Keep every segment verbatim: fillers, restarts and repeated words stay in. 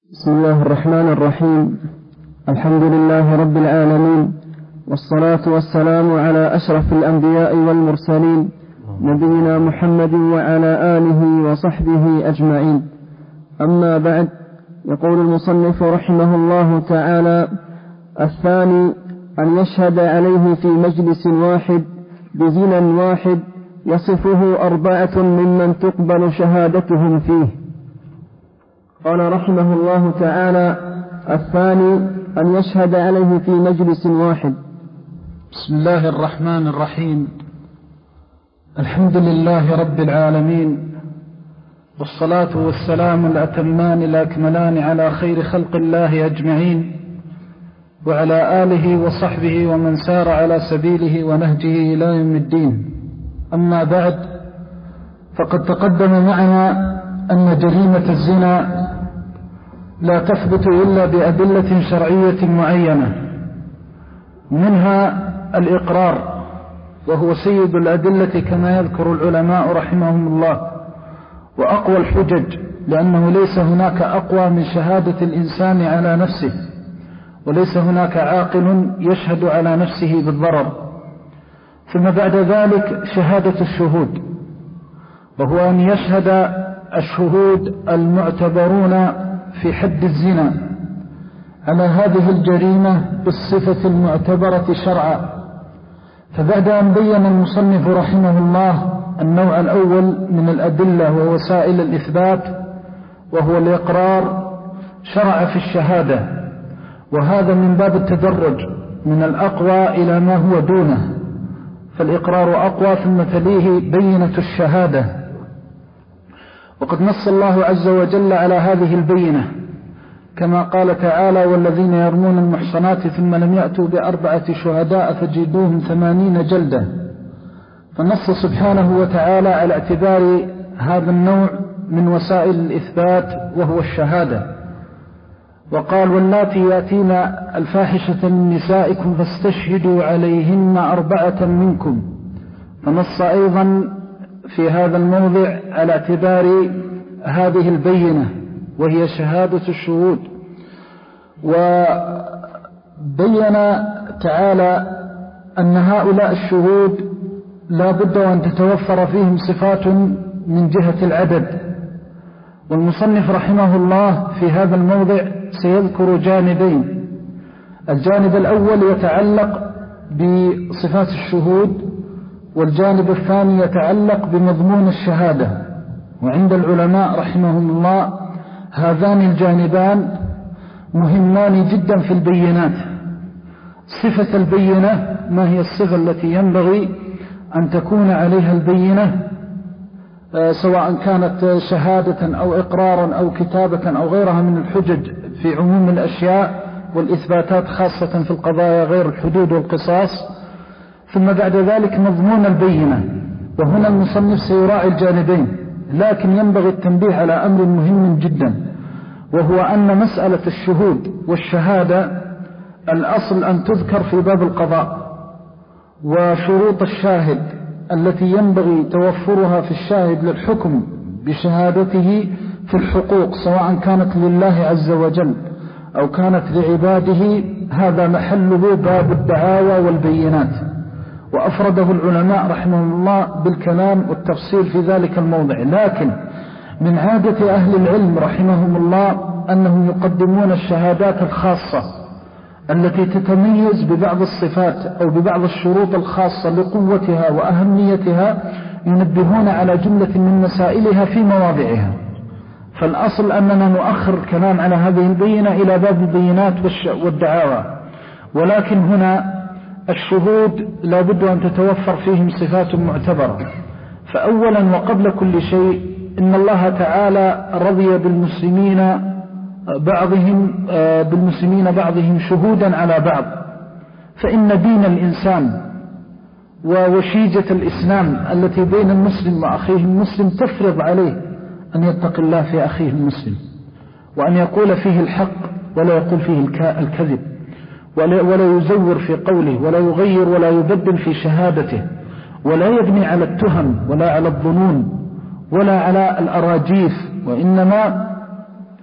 بسم الله الرحمن الرحيم. الحمد لله رب العالمين، والصلاة والسلام على أشرف الأنبياء والمرسلين نبينا محمد وعلى آله وصحبه أجمعين. أما بعد، يقول المصنف رحمه الله تعالى: الثاني أن يشهد عليه في مجلس واحد بزنا واحد يصفه أربعة ممن تقبل شهادتهم فيه. قال رحمه الله تعالى: الثاني أن يشهد عليه في مجلس واحد. بسم الله الرحمن الرحيم. الحمد لله رب العالمين، والصلاة والسلام الأتمان الأكملان على خير خلق الله أجمعين، وعلى آله وصحبه ومن سار على سبيله ونهجه إلى يوم الدين. أما بعد، فقد تقدم معنا أن جريمة الزنا لا تثبت إلا بأدلة شرعية معينة، منها الإقرار، وهو سيد الأدلة كما يذكر العلماء رحمهم الله، وأقوى الحجج، لأنه ليس هناك أقوى من شهادة الإنسان على نفسه، وليس هناك عاقل يشهد على نفسه بالضرر. ثم بعد ذلك شهادة الشهود، وهو أن يشهد الشهود المعتبرون في حد الزنا على هذه الجريمة بالصفة المعتبرة شرعا. فبعد أن بين المصنف رحمه الله النوع الأول من الأدلة ووسائل الإثبات وهو الإقرار، شرع في الشهادة، وهذا من باب التدرج من الأقوى إلى ما هو دونه، فالإقرار أقوى ثم تليه بينة الشهادة. وقد نص الله عز وجل على هذه البينة كما قال تعالى: والذين يرمون المحصنات ثم لم يأتوا بأربعة شهداء فجلدوهم ثمانين جلدة. فنص سبحانه وتعالى على اعتبار هذا النوع من وسائل الإثبات وهو الشهادة، وقال: واللاتي يأتين الفاحشة من نسائكم فاستشهدوا عليهن أربعة منكم. فنص أيضا في هذا الموضع على اعتبار هذه البينة وهي شهادة الشهود. وبين تعالى أن هؤلاء الشهود لا بد أن تتوفر فيهم صفات من جهة العدد، والمصنف رحمه الله في هذا الموضع سيذكر جانبين. الجانب الأول يتعلق بصفات الشهود، والجانب الثاني يتعلق بمضمون الشهادة. وعند العلماء رحمهم الله هذان الجانبان مهمان جدا في البينات. صفة البينة، ما هي الصفة التي ينبغي أن تكون عليها البينة، سواء كانت شهادة أو إقرارا أو كتابة أو غيرها من الحجج في عموم الأشياء، والإثباتات خاصة في القضايا غير الحدود والقصاص. ثم بعد ذلك مضمون البينة، وهنا المصنف سيراعي الجانبين، لكن ينبغي التنبيه على أمر مهم جدا، وهو أن مسألة الشهود والشهادة الأصل أن تذكر في باب القضاء، وشروط الشاهد التي ينبغي توفرها في الشاهد للحكم بشهادته في الحقوق، سواء كانت لله عز وجل أو كانت لعباده، هذا محله باب الدعاوى والبينات. وأفرده العلماء رحمهم الله بالكلام والتفصيل في ذلك الموضع. لكن من عادة أهل العلم رحمهم الله أنهم يقدمون الشهادات الخاصة التي تتميز ببعض الصفات أو ببعض الشروط الخاصة لقوتها وأهميتها، ينبهون على جملة من مسائلها في مواضعها. فالأصل أننا نؤخر الكلام على هذه البينة إلى باب البينات والدعاوى. ولكن هنا الشهود لا بد أن تتوفر فيهم صفات معتبرة. فأولا وقبل كل شيء، إن الله تعالى رضي بالمسلمين بعضهم بالمسلمين بعضهم شهودا على بعض، فإن دين الإنسان ووشيجة الإسلام التي بين المسلم وأخيه المسلم تفرض عليه أن يتقي الله في أخيه المسلم، وأن يقول فيه الحق ولا يقول فيه الكذب، ولا يزور في قوله، ولا يغير ولا يبدل في شهادته، ولا يبني على التهم ولا على الظنون ولا على الأراجيف، وإنما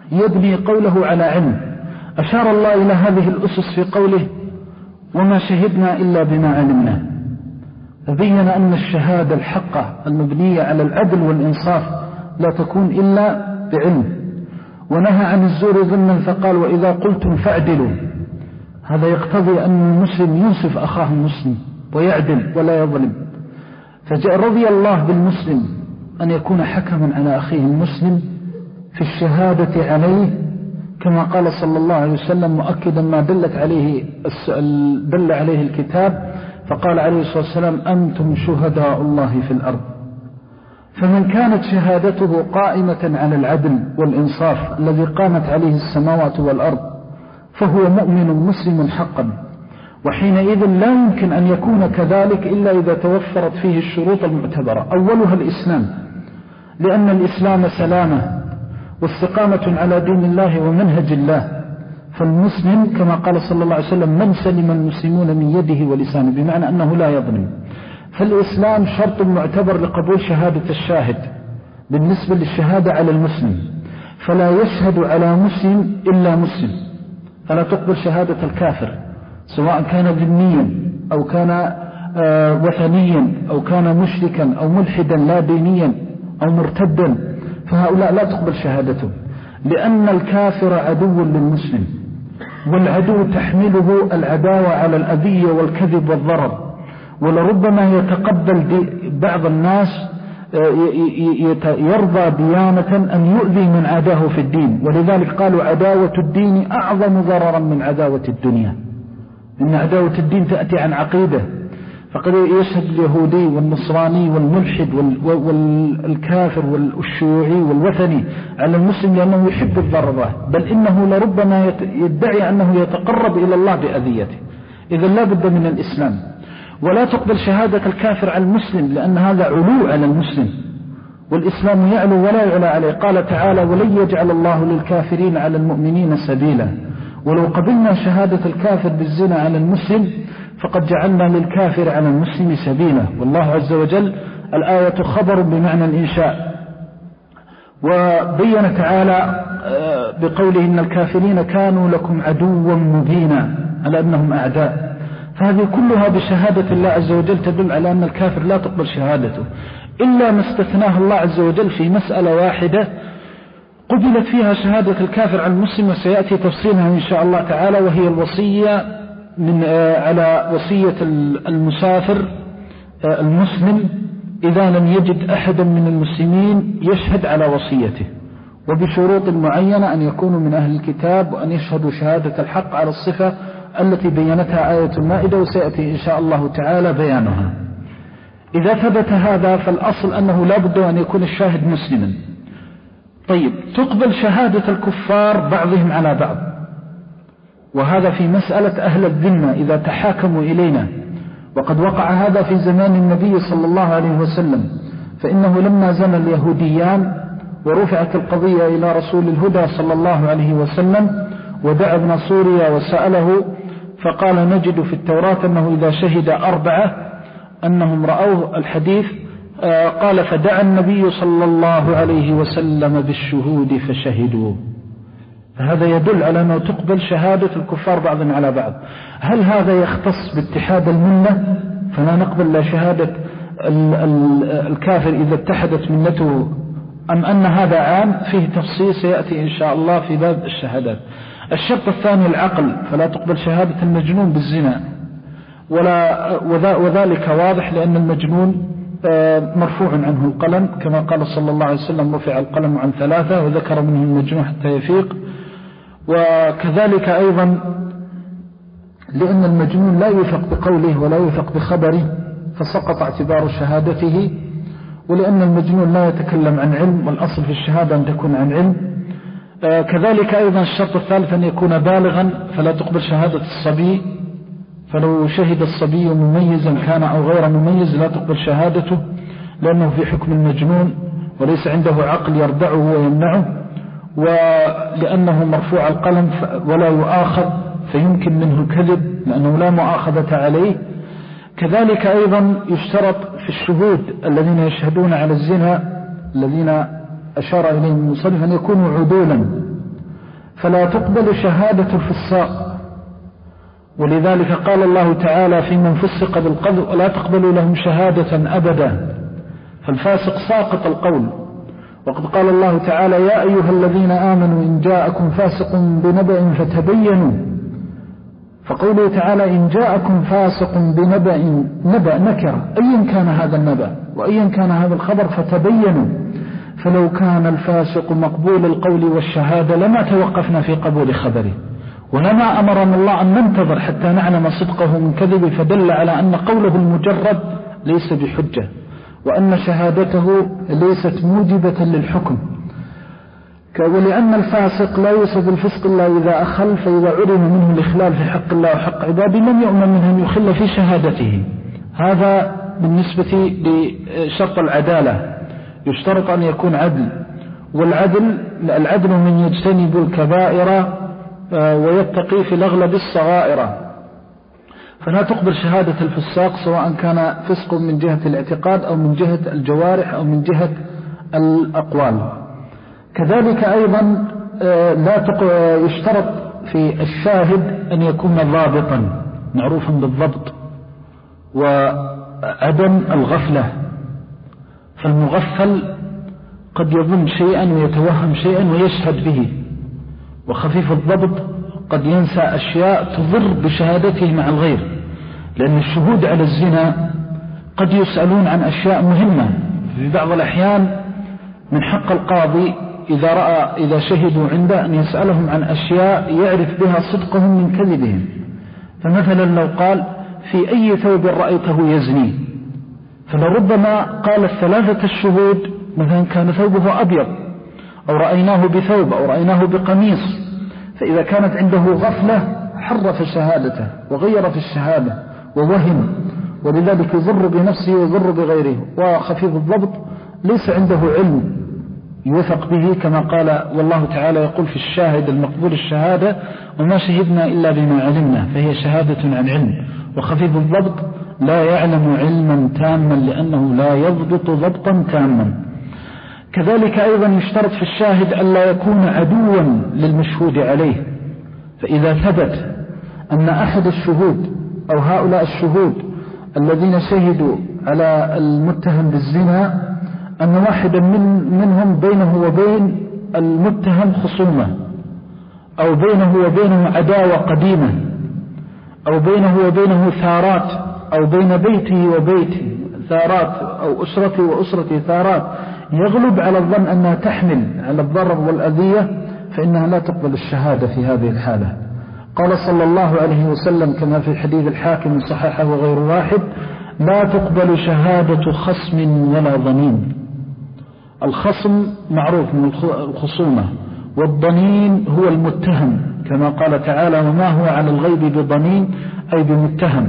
يبني قوله على علم. أشار الله إلى هذه الأسس في قوله وما شهدنا إلا بما علمنا، فبين أن الشهادة الحقة المبنية على العدل والإنصاف لا تكون إلا بعلم. ونهى عن الزور ضمنا فقال وإذا قلتم فاعدلوا، هذا يقتضي أن المسلم ينصف أخاه المسلم ويعدل ولا يظلم. فجاء رضي الله بالمسلم أن يكون حكما على أخيه المسلم في الشهادة عليه، كما قال صلى الله عليه وسلم مؤكدا ما دلت عليه دل عليه الكتاب، فقال عليه الصلاة والسلام أنتم شهداء الله في الأرض. فمن كانت شهادته قائمة على العدل والإنصاف الذي قامت عليه السماوات والأرض فهو مؤمن مسلم حقا، وحينئذ لا يمكن أن يكون كذلك إلا إذا توفرت فيه الشروط المعتبرة. أولها الإسلام، لأن الإسلام سلامة واستقامة على دين الله ومنهج الله. فالمسلم كما قال صلى الله عليه وسلم من سلم المسلمون من يده ولسانه، بمعنى أنه لا يظلم. فالإسلام شرط معتبر لقبول شهادة الشاهد بالنسبة للشهادة على المسلم، فلا يشهد على مسلم إلا مسلم، فلا تقبل شهادة الكافر سواء كان ذميا أو كان وثنيا أو كان مشركا أو ملحدا لا دينيا أو مرتدا، فهؤلاء لا تقبل شهادته، لأن الكافر عدو للمسلم، والعدو تحمله العداوة على الأذية والكذب والضرر. ولربما يتقبل بعض الناس يرضى ديانة أن يؤذي من عداه في الدين، ولذلك قالوا عداوة الدين أعظم ضررا من عداوة الدنيا، إن عداوة الدين تأتي عن عقيدة، فقد يشهد اليهودي والنصراني والملحد والكافر والشيوعي والوثني على المسلم لأنه يحب الضرر، بل إنه لربما يدعي أنه يتقرب إلى الله بأذيته. إذا لا بد من الإسلام. ولا تقبل شهادة الكافر على المسلم لأن هذا علو على المسلم، والإسلام يعلو ولا يعلى عليه. قال تعالى ولن يجعل الله للكافرين على المؤمنين سبيلا. ولو قبلنا شهادة الكافر بالزنا على المسلم فقد جعلنا للكافر على المسلم سبيلا. والله عز وجل الآية خبر بمعنى الإنشاء. وبين تعالى بقوله إن الكافرين كانوا لكم عدوا مبينا، على أنهم أعداء. فهذه كلها بشهادة الله عز وجل تدل على أن الكافر لا تقبل شهادته، إلا ما استثناه الله عز وجل في مسألة واحدة قبلت فيها شهادة الكافر عن المسلم، وسيأتي تفصيلها إن شاء الله تعالى، وهي الوصية من على وصية المسافر المسلم إذا لم يجد أحدا من المسلمين يشهد على وصيته، وبشروط معينة أن يكونوا من أهل الكتاب، وأن يشهدوا شهادة الحق على الصفة التي بينتها آية المائدة، وسيأتي إن شاء الله تعالى بيانها. إذا ثبت هذا فالأصل أنه لا بد أن يكون الشاهد مسلما. طيب، تقبل شهادة الكفار بعضهم على بعض، وهذا في مسألة أهل الذمة إذا تحاكموا إلينا، وقد وقع هذا في زمان النبي صلى الله عليه وسلم، فإنه لما زنى اليهوديان ورفعت القضية إلى رسول الهدى صلى الله عليه وسلم ودعا ابن سوريا وسأله، فقال نجد في التوراة أنه إذا شهد أربعة أنهم رأوه الحديث، قال فدعا النبي صلى الله عليه وسلم بالشهود فشهدوا. فهذا يدل على أنه تقبل شهادة الكفار بعضا على بعض. هل هذا يختص باتحاد الملة فلا نقبل لا شهادة الكافر إذا اتحدت ملته، أم أن هذا عام؟ فيه تفصيل سيأتي إن شاء الله في باب الشهادات. الشرط الثاني العقل، فلا تقبل شهادة المجنون بالزنا، ولا وذلك واضح لأن المجنون مرفوع عنه القلم، كما قال صلى الله عليه وسلم رفع القلم عن ثلاثة وذكر منه المجنون حتى يفيق. وكذلك أيضا لأن المجنون لا يوثق بقوله ولا يوثق بخبره فسقط اعتبار شهادته، ولأن المجنون لا يتكلم عن علم، والأصل في الشهادة أن تكون عن علم. كذلك أيضا الشرط الثالث أن يكون بالغا، فلا تقبل شهادة الصبي، فلو شهد الصبي مميزا كان أو غير مميز لا تقبل شهادته، لأنه في حكم المجنون وليس عنده عقل يردعه ويمنعه، ولأنه مرفوع القلم ولا يؤاخذ فيمكن منه الكذب لأنه لا مؤاخذة عليه. كذلك أيضا يشترط في الشهود الذين يشهدون على الزنا الذين أشار إليهم المصنف أن يكونوا عدولا، فلا تقبل شهادة الفساق. ولذلك قال الله تعالى في من فسق بالقذف ولا تقبلوا لهم شهادة أبدا، فالفاسق ساقط القول. وقد قال الله تعالى يا أيها الذين آمنوا إن جاءكم فاسق بنبأ فتبينوا، فقوله تعالى إن جاءكم فاسق بنبأ، نبأ نكرة أيا كان هذا النبأ وأيا كان هذا الخبر فتبينوا. فلو كان الفاسق مقبول القول والشهادة لما توقفنا في قبول خبره، ولما أمرنا الله أن ننتظر حتى نعلم صدقه من كذبه، فدل على أن قوله المجرد ليس بحجة، وأن شهادته ليست موجبة للحكم. ولأن الفاسق لا يوصف الفسق إلا إذا أخل، فإذا علم منه الإخلال في حق الله وحق عباده لم يؤمن منه أن يخل في شهادته. هذا بالنسبة لشرط العدالة، يشترط أن يكون عدل، والعدل العدل من يجتنب الكبائر ويتقي في الأغلب الصغائر. فلا تقبل شهادة الفساق سواء كان فسق من جهة الاعتقاد أو من جهة الجوارح أو من جهة الأقوال. كذلك أيضا لا يشترط في الشاهد أن يكون ضابطا معروفا بالضبط وعدم الغفلة، فالمغفل قد يظن شيئا ويتوهم شيئا ويشهد به، وخفيف الضبط قد ينسى أشياء تضر بشهادته مع الغير، لأن الشهود على الزنا قد يسألون عن أشياء مهمة. في بعض الأحيان من حق القاضي إذا رأى إذا شهدوا عنده أن يسألهم عن أشياء يعرف بها صدقهم من كذبهم. فمثلا لو قال في أي ثوب رأيته يزني، فلربما قال الثلاثة الشهود مثلا كان ثوبه أبيض، أو رأيناه بثوب، أو رأيناه بقميص، فإذا كانت عنده غفلة حرف شهادته وغير في الشهادة ووهم، ولذلك يضر بنفسه ويضر بغيره. وخفيف الضبط ليس عنده علم يوثق به، كما قال والله تعالى يقول في الشاهد المقبول الشهادة وما شهدنا إلا بما علمنا، فهي شهادة عن علم. وخفيف الضبط لا يعلم علما تاما لأنه لا يضبط ضبطا تاما. كذلك أيضا يشترط في الشاهد ألا يكون عدوا للمشهود عليه، فإذا ثبت أن أحد الشهود أو هؤلاء الشهود الذين شهدوا على المتهم بالزنا أن واحدا من منهم بينه وبين المتهم خصومة، أو بينه وبينه عداوة قديمة، أو بينه وبينه ثارات، أو بين بيته وبيته ثارات، أو أسرته وأسرته ثارات، يغلب على الظن أنها تحمل على الضرر والأذية، فإنها لا تقبل الشهادة في هذه الحالة. قال صلى الله عليه وسلم كما في حديث الحاكم صححه وغير واحد لا تقبل شهادة خصم ولا ضنين. الخصم معروف من الخصومة، والضنين هو المتهم كما قال تعالى وما هو على الغيب بضنين أي بمتهم.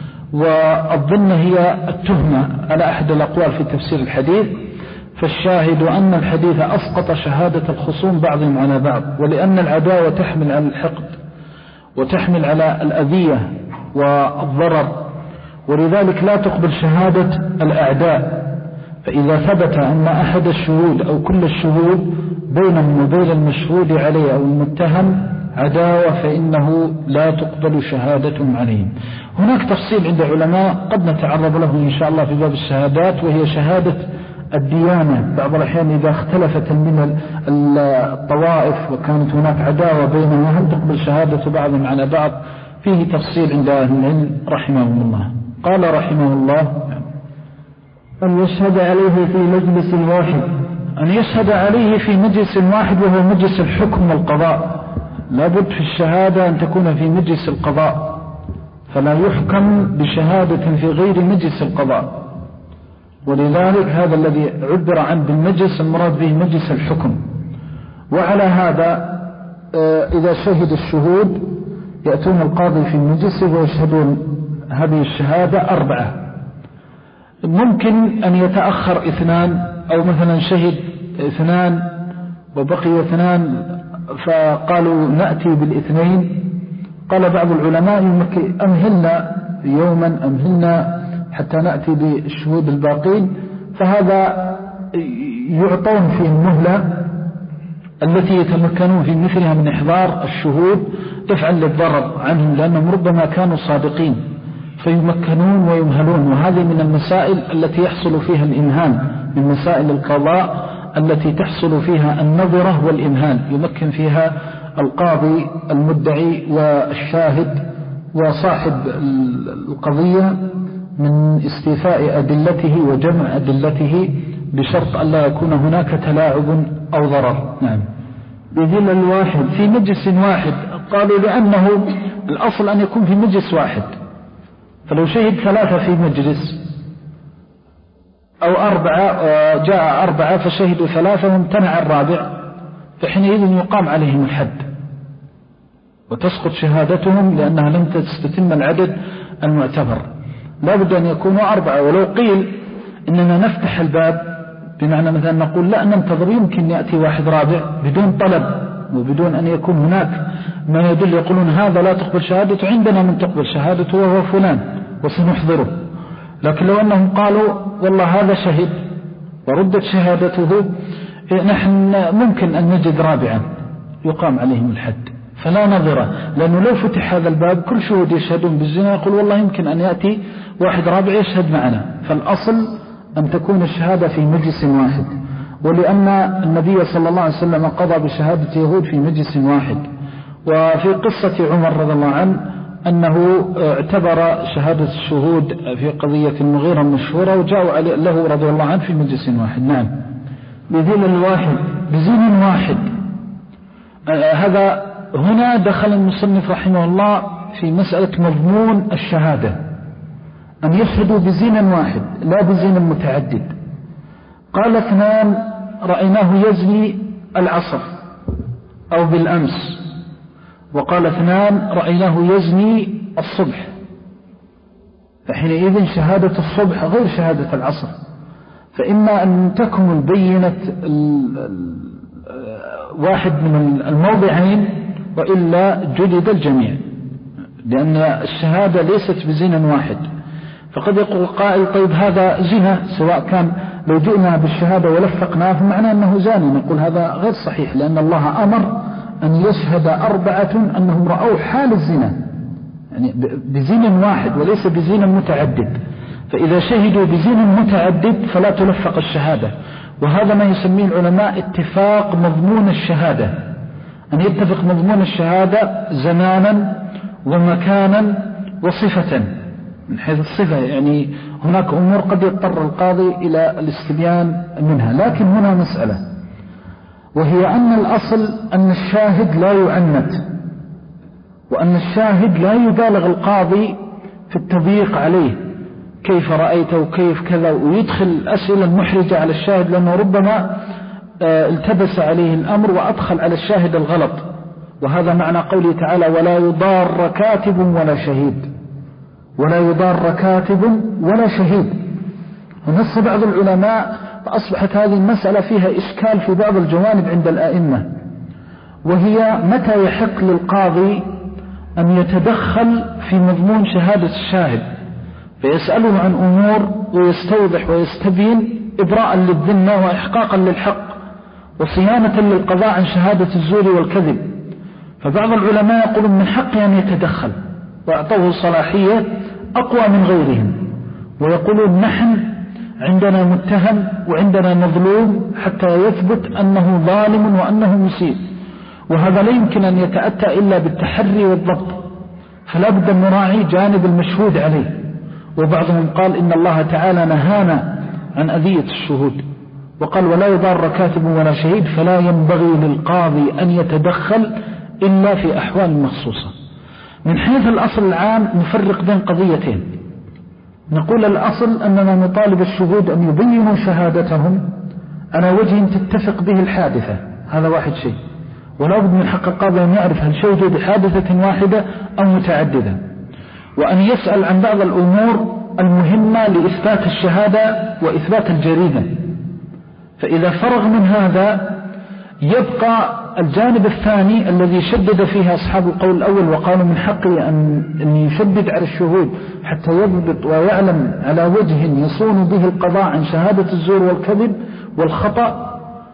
والظن هي التهمة على أحد الأقوال في تفسير الحديث. فالشاهد أن الحديث أسقط شهادة الخصوم بعضهم على بعض، ولأن العداوة تحمل على الحقد وتحمل على الأذية والضرر، ولذلك لا تقبل شهادة الأعداء. فإذا ثبت أن أحد الشهود أو كل الشهود بينهم وبين المشهود عليه أو المتهم عداوة فإنه لا تقبل شهادة عليهم. هناك تفصيل عند علماء قد نتعرض له إن شاء الله في باب الشهادات، وهي شهادة الديانة. بعض الأحيان إذا اختلفت من الطوائف وكانت هناك عداوة بينها هل تقبل شهادة بعضهم على بعض؟ فيه تفصيل عند أهل العلم رحمهم الله. قال رحمه الله أن يشهد عليه في مجلس واحد، أن يشهد عليه في مجلس واحد وهو مجلس الحكم والقضاء. لابد في الشهادة أن تكون في مجلس القضاء، فلا يحكم بشهادة في غير مجلس القضاء. ولذلك هذا الذي عبر عنه بالمجلس المراد به مجلس الحكم. وعلى هذا إذا شهد الشهود يأتون القاضي في المجلس ويشهدون هذه الشهادة أربعة. ممكن أن يتأخر اثنان، أو مثلا شهد اثنان وبقي اثنان فقالوا نأتي بالاثنين. قال بعض العلماء أمهلنا يوما أمهلنا حتى نأتي بالشهود الباقين، فهذا يعطون فيه المهلة التي يتمكنون في مثلها من إحضار الشهود دفعا للضرر عنهم، لأنهم ربما كانوا صادقين فيمكنون ويمهلون. وهذه من المسائل التي يحصل فيها الإمهال، من مسائل القضاء التي تحصل فيها النظرة والإمهال، يمكن فيها القاضي المدعي والشاهد وصاحب القضية من استيفاء أدلته وجمع أدلته بشرط أن لا يكون هناك تلاعب أو ضرر. نعم. بذمن واحد في مجلس واحد، قالوا لأنه الأصل أن يكون في مجلس واحد، فلو شهد ثلاثة في مجلس أو أربعة، جاء أربعة فشهدوا ثلاثة وامتنع الرابع، فحينئذ يقام عليهم الحد وتسقط شهادتهم لأنها لم تستتم العدد المعتبر. لا بد أن يكونوا أربعة. ولو قيل إننا نفتح الباب، بمعنى مثلا نقول لا ننتظر يمكن يأتي واحد رابع بدون طلب وبدون أن يكون هناك ما يدل، يقولون هذا لا تقبل شهادته، عندنا من تقبل شهادته وهو فلان وسنحضره. لكن لو أنهم قالوا والله هذا شهد وردت شهادته، نحن ممكن أن نجد رابعا، يقام عليهم الحد. فلا نظرة، لأنه لو فتح هذا الباب كل شهود يشهدون بالزنا يقول والله يمكن أن يأتي واحد رابع يشهد معنا. فالأصل أن تكون الشهادة في مجلس واحد، ولأن النبي صلى الله عليه وسلم قضى بشهادة يهود في مجلس واحد. وفي قصة عمر رضي الله عنه أنه اعتبر شهادة الشهود في قضية المغيرة المشهورة وجاءوا له رضي الله عنه في مجلس واحد. نعم. بزين واحد بزين واحد. آه هذا هنا دخل المصنف رحمه الله في مسألة مضمون الشهادة، أن يشهدوا بزين واحد لا بزين متعدد. قال اثنان رأيناه يزني العصر أو بالأمس، وقال اثنان رأيناه يزني الصبح، فحينئذ شهادة الصبح غير شهادة العصر. فإما أن تكون بينة واحد من الموضعين وإلا جدد الجميع، لأن الشهادة ليست بزين واحد. فقد يقول قائل طيب هذا زنا، سواء كان لو جئنا بالشهادة ولفقناه فمعنى أنه زاني، نقول هذا غير صحيح، لأن الله أمر أن يشهد أربعة أنهم رأوا حال الزنا، يعني بزين واحد وليس بزين متعدد. فإذا شهدوا بزين متعدد فلا تلفق الشهادة. وهذا ما يسميه العلماء اتفاق مضمون الشهادة، أن يتفق مضمون الشهادة زمانا ومكانا وصفة. من حيث الصفة يعني هناك أمور قد يضطر القاضي إلى الاستبيان منها، لكن هنا مسألة، وهي أن الأصل أن الشاهد لا يعنت، وأن الشاهد لا يبالغ القاضي في التضييق عليه، كيف رأيت وكيف كذا، ويدخل أسئلة محرجة على الشاهد، لأنه ربما التبس عليه الأمر وأدخل على الشاهد الغلط. وهذا معنى قوله تعالى ولا يضار كاتب ولا شهيد، ولا يضار كاتب ولا شهيد. ونص بعض العلماء فأصبحت هذه المسألة فيها إشكال في بعض الجوانب عند الآئمة، وهي متى يحق للقاضي أن يتدخل في مضمون شهادة الشاهد فيسأله عن أمور ويستوضح ويستبين إبراء للذمة وإحقاقا للحق وصيانة للقضاء عن شهادة الزور والكذب. فبعض العلماء يقولون من حقه أن يتدخل وأعطوه صلاحية أقوى من غيرهم، ويقولون نحن عندنا متهم وعندنا مظلوم حتى يثبت أنه ظالم وأنه مسيء، وهذا لا يمكن أن يتأتى إلا بالتحري والضبط، فلا بد أن نراعي جانب المشهود عليه. وبعضهم قال إن الله تعالى نهانا عن أذية الشهود، وقال ولا يضار كاتب ولا شهيد، فلا ينبغي للقاضي أن يتدخل إلا في أحوال مخصوصة. من حيث الأصل العام نفرق بين قضيتين، نقول الأصل أننا نطالب الشهود أن يبينوا شهادتهم على وجه تتفق به الحادثة، هذا واحد شيء، ولا بد من حق القاضي أن يعرف هل شهدوا بحادثة واحدة أو متعددة، وأن يسأل عن بعض الأمور المهمة لإثبات الشهادة وإثبات الجريمة. فإذا فرغ من هذا يبقى الجانب الثاني الذي شدد فيه أصحاب القول الأول وقالوا من حقه أن يشدد على الشهود حتى يضبط ويعلم على وجه يصون به القضاء عن شهادة الزور والكذب والخطأ.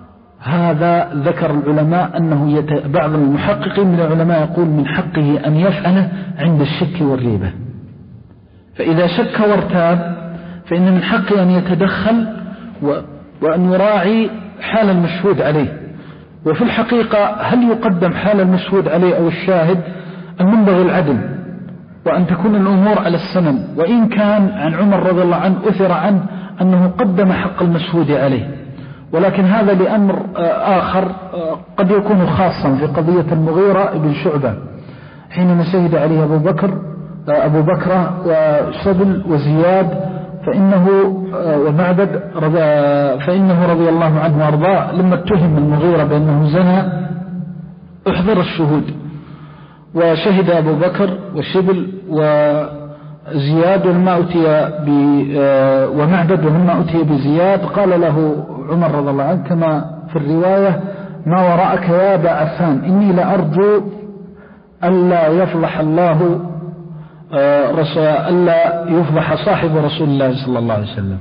هذا ذكر العلماء أنه يت... بعض المحققين من العلماء يقول من حقه أن يفعله عند الشك والريبة، فإذا شك وارتاب فإن من حقه أن يتدخل و... وأن يراعي حال المشهود عليه. وفي الحقيقة هل يقدم حال المشهود عليه أو الشاهد؟ المنبغي العدل، وأن تكون الأمور على السنن. وإن كان عن عمر رضي الله عنه أثر عنه أنه قدم حق المشهود عليه، ولكن هذا لأمر آخر قد يكون خاصا في قضية المغيرة بن شعبة حينما شهد عليه أبو بكر أبو بكر وشبل وزياد فإنه ومعبد فإنه رضي الله عنه وارضاه لما اتهم المغيرة بأنه زنى احضر الشهود، وشهد أبو بكر وشبل وزياد وما أتي ومعبد وما أتي بزياد. قال له عمر رضي الله عنه كما في الرواية: ما وراءك يا أبا عفان، إني لأرجو ألا يفضح الله ألا يفضح صاحب رسول الله صلى الله عليه وسلم.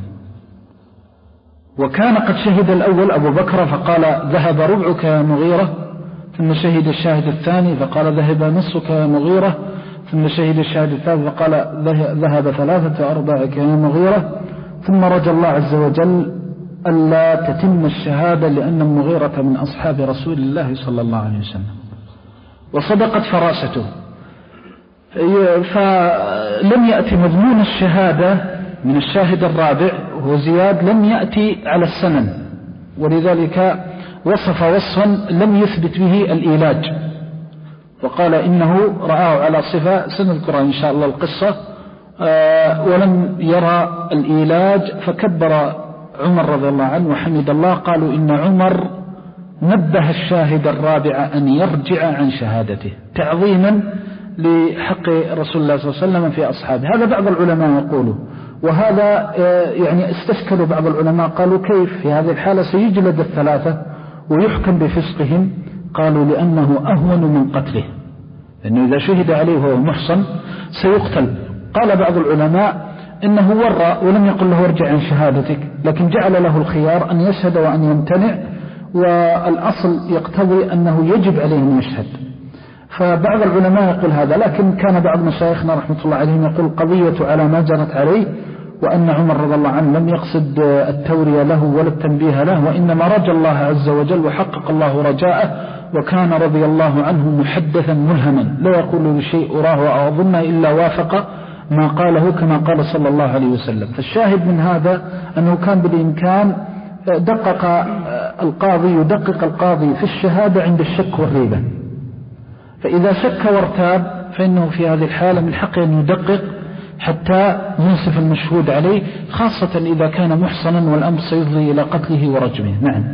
وكان قد شهد الأول أبو بكر فقال: ذهب ربعك يا مغيرة، ثم شهد الشاهد الثاني فقال: ذهب نصفك يا مغيرة، ثم شهد الشاهد الثالث فقال: ذهب ثلاثة أرباعك يا مغيرة، ثم رجى الله عز وجل ألا تتم الشهادة لأن المغيرة من أصحاب رسول الله صلى الله عليه وسلم. وصدقت فراسته، فلم يأتي مضمون الشهادة من الشاهد الرابع وهو زياد، لم يأتي على السنن، ولذلك وصف وصفا لم يثبت به الإيلاج، وقال إنه رآه على صفة سنذكر إن شاء الله القصة، ولم يرى الإيلاج، فكبر عمر رضي الله عنه وحمد الله. قالوا إن عمر نبه الشاهد الرابع أن يرجع عن شهادته تعظيما لحق رسول الله صلى الله عليه وسلم في أصحابه. هذا بعض العلماء يقولوا، وهذا يعني استشكلوا بعض العلماء قالوا: كيف في هذه الحالة سيجلد الثلاثة ويحكم بفسقهم؟ قالوا: لأنه أهون من قتله، لأنه إذا شهد عليه وهو محصن سيقتل. قال بعض العلماء إنه ورى ولم يقل له ارجع عن شهادتك، لكن جعل له الخيار أن يشهد وأن يمتنع، والأصل يقتضي أنه يجب عليه أن يشهد. فبعض العلماء يقول هذا، لكن كان بعض مشايخنا رحمة الله عليهم يقول قضية على ما جرت عليه، وأن عمر رضي الله عنه لم يقصد التورية له ولا التنبيه له، وإنما رجى الله عز وجل وحقق الله رجاءه، وكان رضي الله عنه محدثا ملهما لا يقول بشيء أراه وأظن إلا وافق ما قاله كما قال صلى الله عليه وسلم. فالشاهد من هذا أنه كان بالإمكان دقق القاضي يدقق القاضي في الشهادة عند الشك والريبة، فإذا شك وارتاب فإنه في هذه الحالة من حقه أن يدقق حتى ينصف المشهود عليه، خاصة إذا كان محصنا والأمر سيفضي إلى قتله ورجمه. نعم.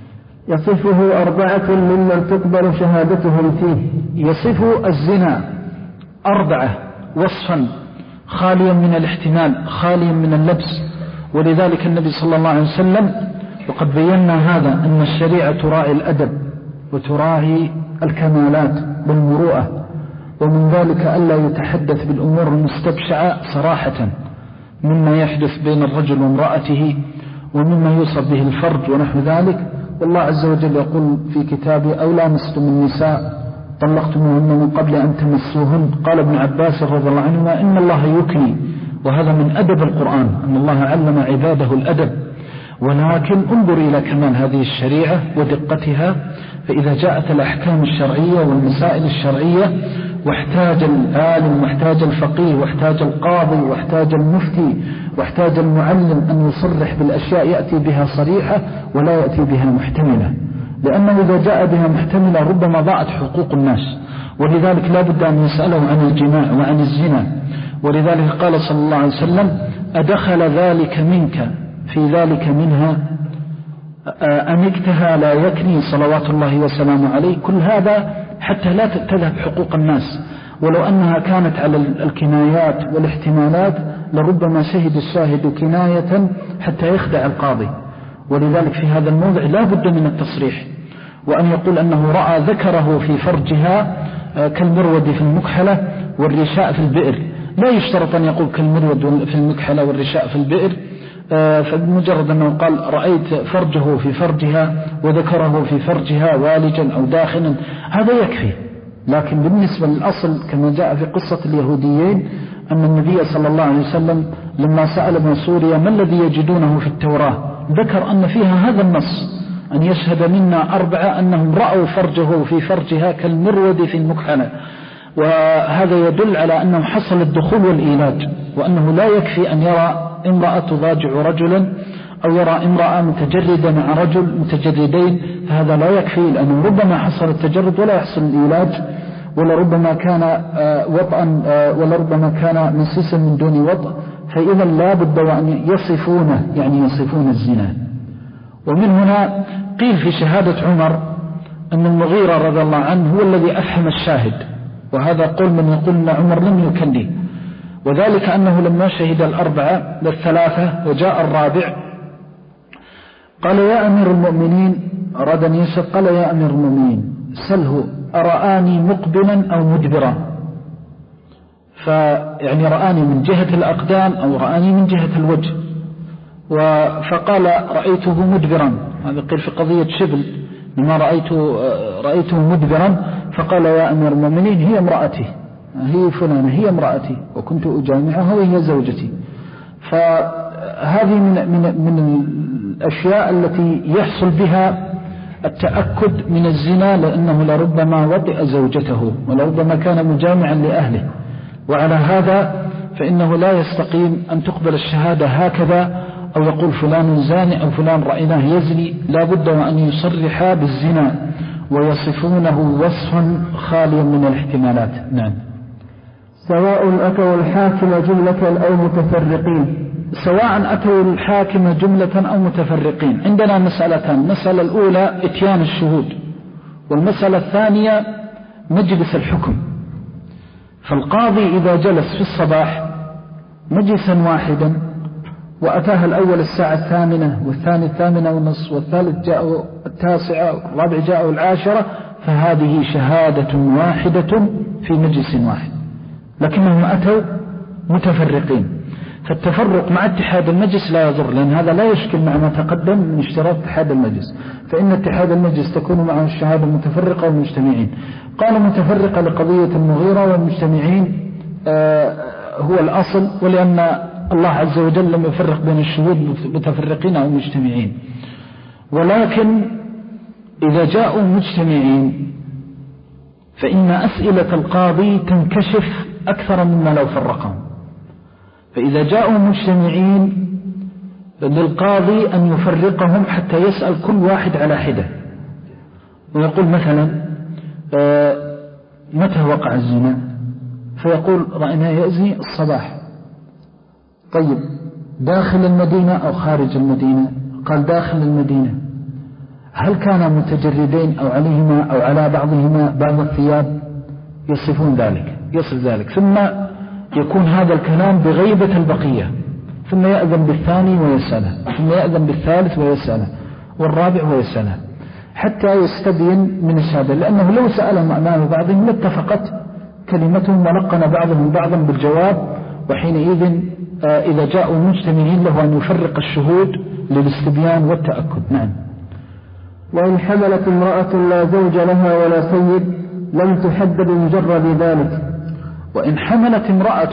يصفه أربعة ممن تقبل شهادتهم فيه. يصف الزنا أربعة وصفا خاليا من الاحتمال خاليا من اللبس، ولذلك النبي صلى الله عليه وسلم وقد بينا هذا أن الشريعة تراعي الأدب وتراعي الكمالات بالمروءة، ومن ذلك ألا يتحدث بالأمور المستبشعة صراحة مما يحدث بين الرجل وامرأته ومما يوصف به الفرج ونحو ذلك. والله عز وجل يقول في كتابه: أو لامستم النساء طلقتموهن من قبل أن تمسوهن. قال ابن عباس رضي الله عنهما: إن الله يكني، وهذا من أدب القرآن أن الله علم عباده الأدب. ولكن انظر إلى كمال هذه الشريعة ودقتها، فإذا جاءت الأحكام الشرعية والمسائل الشرعية واحتاج العالم واحتاج الفقيه واحتاج القاضي واحتاج المفتي واحتاج المعلم أن يصرح بالأشياء يأتي بها صريحة ولا يأتي بها محتملة، لأنه إذا جاء بها محتملة ربما ضاعت حقوق الناس، ولذلك لا بد أن يسأله عن الجماع وعن الزنا. ولذلك قال صلى الله عليه وسلم: أدخل ذلك منك في ذلك منها أمكتها لا يكني صلوات الله وسلامه عليه. كل هذا حتى لا تذهب حقوق الناس، ولو أنها كانت على الكنايات والاحتمالات لربما شهد الشاهد كناية حتى يخدع القاضي. ولذلك في هذا الموضع لا بد من التصريح، وأن يقول أنه رأى ذكره في فرجها كالمرود في المكحلة والرشاء في البئر. لا يشترط أن يقول كالمرود في المكحلة والرشاء في البئر، فبمجرد أنه قال رأيت فرجه في فرجها وذكره في فرجها والجا أو داخلا هذا يكفي. لكن بالنسبة للأصل كما جاء في قصة اليهوديين أن النبي صلى الله عليه وسلم لما سأل من سوريا ما الذي يجدونه في التوراة ذكر أن فيها هذا النص أن يشهد منا أربعة أنهم رأوا فرجه في فرجها كالمرود في المكحلة، وهذا يدل على أنه حصل الدخول والإيلاج، وأنه لا يكفي أن يرى امرأة تضاجع رجلا أو يرى امرأة متجردة مع رجل متجردين، فهذا لا يكفي، لأنه ربما حصل التجرد ولا يحصل الإيلاج، ولا ربما كان وطئا ولا ربما كان مسيسا من دون وطئ، فإذا لا بد وأن يصفونه، يعني يصفون الزنا. ومن هنا قيل في شهادة عمر أن المغيرة رضي الله عنه هو الذي أفهم الشاهد، وهذا قول من يقول أن عمر لم يكني، وذلك أنه لما شهد الأربعة للثلاثة وجاء الرابع قال يا أمير المؤمنين، أراد أن يسأل قال يا أمير المؤمنين سله أرآني مقبلا أو مدبرا، فيعني رآني من جهة الأقدام أو رآني من جهة الوجه، فقال رأيته مدبرا، هذا قيل في قضية شبل لما رأيته, رأيته مدبرا، فقال يا أمير المؤمنين هي امرأتي، هي فلانة هي امرأتي وكنت أجامعها وهي زوجتي. فهذه من, من, من الأشياء التي يحصل بها التأكد من الزنا، لأنه لربما وطئ زوجته ولربما كان مجامعا لأهله، وعلى هذا فإنه لا يستقيم أن تقبل الشهادة هكذا أو يقول فلان زاني أو فلان رأيناه يزني، لا بد وأن يصرح بالزنا ويصفونه وصفا خاليا من الاحتمالات. نعم. سواء أتوا الحاكم جملة أو متفرقين، سواء أتوا الحاكم جملة أو متفرقين. عندنا مسألتان، المسألة الأولى إتيان الشهود، والمسألة الثانية مجلس الحكم. فالقاضي إذا جلس في الصباح مجلسا واحدا وأتاها الأول الساعة الثامنة والثاني الثامنة والنصف والثالث جاء التاسعة والرابع جاء العاشرة، فهذه شهادة واحدة في مجلس واحد، لكنهم أتوا متفرقين. فالتفرق مع اتحاد المجلس لا يضر، لأن هذا لا يشكل مع ما تقدم من اشتراط اتحاد المجلس، فإن اتحاد المجلس تكون معه الشهادة المتفرقة والمجتمعين. قالوا متفرقة لقضية المغيرة، والمجتمعين آه هو الأصل، ولأن الله عز وجل لم يفرق بين الشهود متفرقين أو مجتمعين. ولكن إذا جاءوا مجتمعين فإن أسئلة القاضي تنكشف أكثر مما لو فرقهم. فإذا جاءوا مجتمعين للقاضي أن يفرقهم حتى يسأل كل واحد على حدة، ويقول مثلا متى وقع الزنا؟ فيقول رأينا يأزني الصباح. طيب داخل المدينة أو خارج المدينة؟ قال داخل المدينة. هل كانا متجردين أو عليهما أو على بعضهما بعض الثياب؟ يصفون ذلك، يصف ذلك، ثم يكون هذا الكلام بغيبة البقية، ثم يأذن بالثاني ويسأله، ثم يأذن بالثالث ويسأله، والرابع ويسأله، حتى يستبين من الشهادة، لأنه لو سألهم أمام بعضهم لاتفقت كلمتهم ولقن بعضهم بعضا بالجواب، وحينئذ إذا جاءوا مجتمعين له أن يفرق الشهود للاستبيان والتأكد. نعم. وإن حملت امرأة لا زوج لها ولا سيد لم تحد بمجرد ذلك. وإن حملت امرأة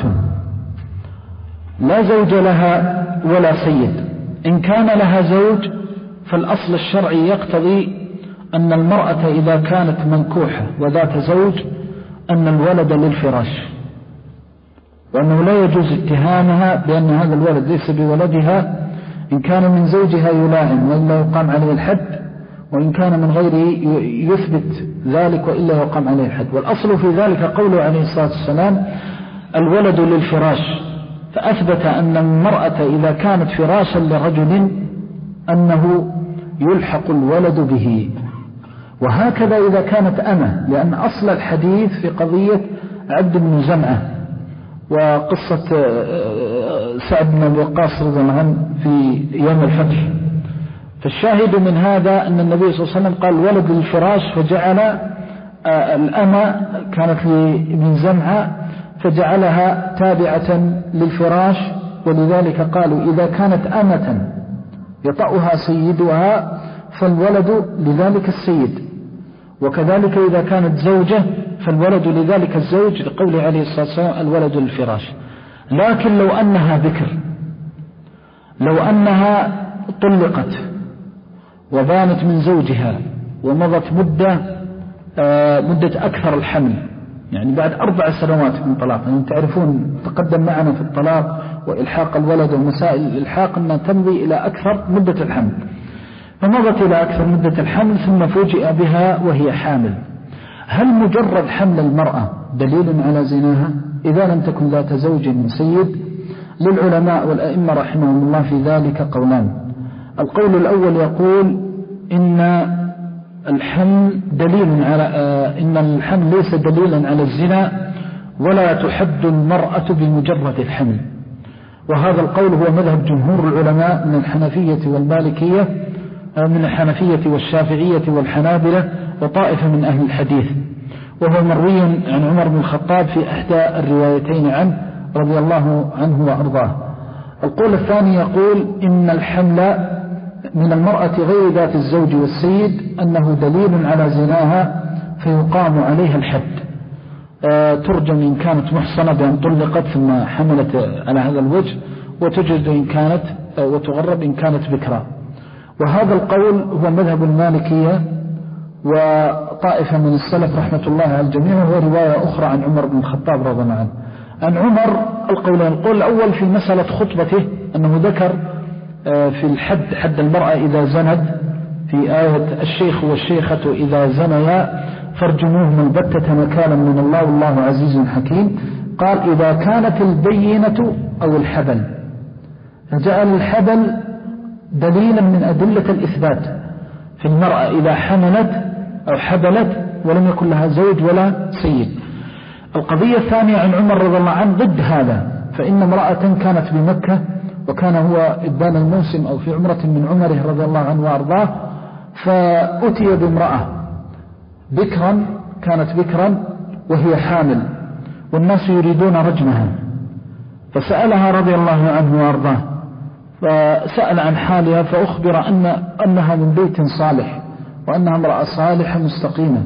لا زوج لها ولا سيد، إن كان لها زوج فالأصل الشرعي يقتضي أن المرأة إذا كانت منكوحة وذات زوج أن الولد للفراش، وأنه لا يجوز اتهامها بأن هذا الولد ليس بولدها، إن كان من زوجها يلاعن وإلا يقام عليه الحد، وإن كان من غيره يثبت ذلك وإلا يقام عليه الحد. والأصل في ذلك قوله عليه الصلاة والسلام الولد للفراش، فأثبت أن المرأة إذا كانت فراشا لرجل أنه يلحق الولد به، وهكذا إذا كانت أمة، لأن أصل الحديث في قضية عبد بن زمعة وقصة سعد بن أبي وقاص رضي الله عنه في يوم الفتح. فالشاهد من هذا أن النبي صلى الله عليه وسلم قال ولد للفراش، فجعل الأمة كانت لابن زمعة فجعلها تابعة للفراش ولذلك قالوا إذا كانت أمة يطأها سيدها فالولد لذلك السيد، وكذلك إذا كانت زوجة فالولد لذلك الزوج، لقوله عليه الصلاة والسلام الولد للفراش. لكن لو أنها ذكر، لو أنها طلقت وبانت من زوجها ومضت مدة مدة أكثر الحمل، يعني بعد أربع سنوات من طلاق، يعني تعرفون تقدم معنا في الطلاق وإلحاق الولد ومسائل الإلحاق أنها تمضي إلى أكثر مدة الحمل، فمضت إلى أكثر مدة الحمل ثم فوجئ بها وهي حامل، هل مجرد حمل المرأة دليل على زناها إذا لم تكن ذات زوج من سيد؟ للعلماء والأئمة رحمهم الله في ذلك قولان. القول الأول يقول إن الحمل دليل على إن الحمل ليس دليلا على الزنا، ولا تحد المرأة بمجرد الحمل، وهذا القول هو مذهب جمهور العلماء من الحنفية والمالكية، من الحنفية والشافعية والحنابلة وطائفة من أهل الحديث، وهو مروي عن عمر بن الخطاب في إحدى الروايتين عنه رضي الله عنه وأرضاه. القول الثاني يقول إن الحمل من المرأة غير ذات الزوج والسيد أنه دليل على زناها فيقام عليها الحد، أه ترجم إن كانت محصنة بأن طلقت ثم حملت على هذا الوجه، وتجد إن كانت أه وتغرب إن كانت بكرة. وهذا القول هو مذهب المالكية وطائفة من السلف رحمة الله على الجميع، وهو رواية أخرى عن عمر بن الخطاب رضي الله عنه. عن عمر القولان، القول الأول في مسألة خطبته أنه ذكر في الحد حد المرأة إذا زند في آية الشيخ والشيخة إذا زنيا فارجموهم البتة نكالا من الله والله عزيز حكيم. قال إذا كانت البينة أو الحبل، فجعل الحبل دليلا من أدلة الإثبات في المرأة إذا حملت أو حبلت ولم يكن لها زوج ولا سيد. القضية الثانية عن عمر رضي الله عنه ضد هذا، فإن امرأة كانت بمكة وكان هو إبان الموسم أو في عمرة من عمره رضي الله عنه وأرضاه، فأتي بامرأة بكرا كانت بكرا وهي حامل والناس يريدون رجمها، فسألها رضي الله عنه وأرضاه، فسأل عن حالها فأخبر أن أنها من بيت صالح وأنها امرأة صالحة مستقيمة،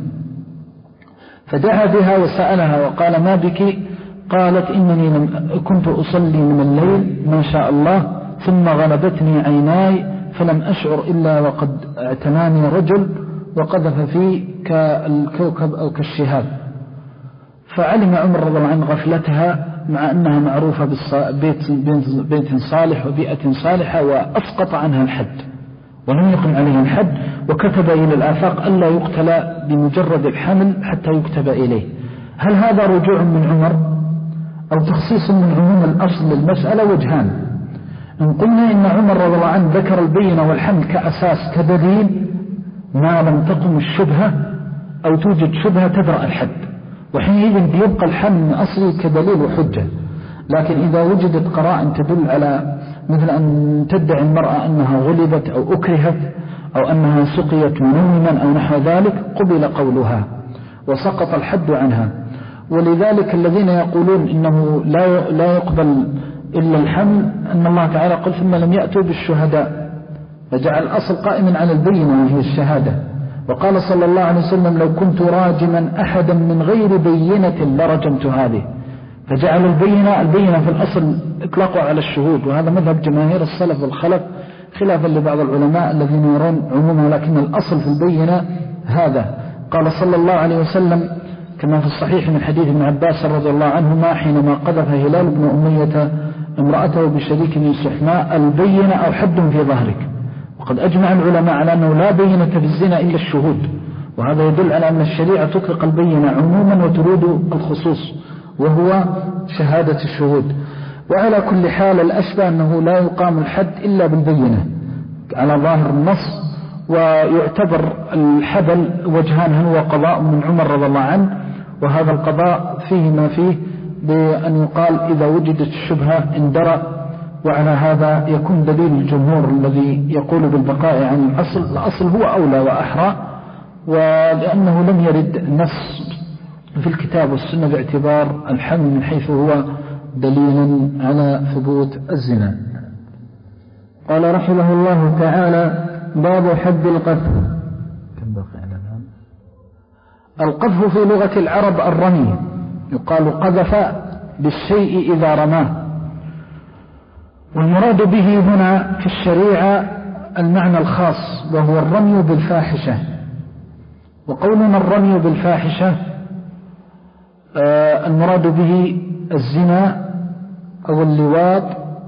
فدعا بها وسألها وقال ما بك؟ قالت إنني كنت أصلي من الليل ما شاء الله ثم غلبتني عيناي فلم أشعر إلا وقد اعتناني رجل وقذف في كالكوكب أو كالشهاب. فعلم عمر رضي الله عنه غفلتها مع أنها معروفة ببيت بيت صالح وبيئة صالحة، وأسقط عنها الحد ولم يقم عليه الحد، وكتب إلى الآفاق ألا يقتل بمجرد الحمل حتى يكتب إليه. هل هذا رجوع من عمر أو تخصيص من عموم الأصل للمسألة؟ وجهان. إن قلنا إن عمر رضي الله عنه ذكر البينة والحمل كأساس كدليل ما لم تقم الشبهة أو توجد شبهة تدرأ الحد، وحينئذ بيبقى الحمل من أصله كدليل وحجة. لكن إذا وجدت قرائن تدل على مثل أن تدعي المرأة أنها غلبت أو أكرهت أو أنها سقيت منوما أو نحو ذلك قبل قولها وسقط الحد عنها. ولذلك الذين يقولون إنه لا لا يقبل إلا الحمل، أن الله تعالى قل ثم لم يأتوا بالشهداء، فجعل الأصل قائما على البينة وهي الشهادة. وقال صلى الله عليه وسلم لو كنت راجما أحدا من غير بينة لرجمت هذه، فجعل البينة البينة في الأصل إطلاقه على الشهود، وهذا مذهب جماهير السلف والخلف خلافا لبعض العلماء الذين يرون عموما، لكن الأصل في البينة هذا. قال صلى الله عليه وسلم كما في الصحيح من حديث ابن عباس رضي الله عنهما حينما قذف هلال بن أمية امرأته بشريك من سحماء البينة أو حد في ظهرك. وقد أجمع العلماء على أنه لا بينة في الزنا إلا الشهود، وهذا يدل على أن الشريعة تطلق البينة عموما وتريد الخصوص وهو شهادة الشهود. وعلى كل حال الأشبه أنه لا يقام الحد إلا بالبينة على ظاهر النص. ويعتبر الحبل وجهان، هو قضاء من عمر رضي الله عنه، وهذا القضاء فيه ما فيه بأن يقال إذا وجدت الشبهة اندرأ، وعلى هذا يكون دليل الجمهور الذي يقول بالبقاء عن الأصل. الأصل هو أولى وأحرى، ولأنه لم يرد نص في الكتاب والسنة باعتبار الحمل من حيث هو دليلا على ثبوت الزنا. قال رحمه الله تعالى: باب حد القذف. كم بقي على الآن؟ القذف في لغة العرب الرمي، يقال قذف بالشيء إذا رماه، والمراد به هنا في الشريعة المعنى الخاص وهو الرمي بالفاحشة. وقولنا الرمي بالفاحشة آه المراد به الزنا أو اللواط.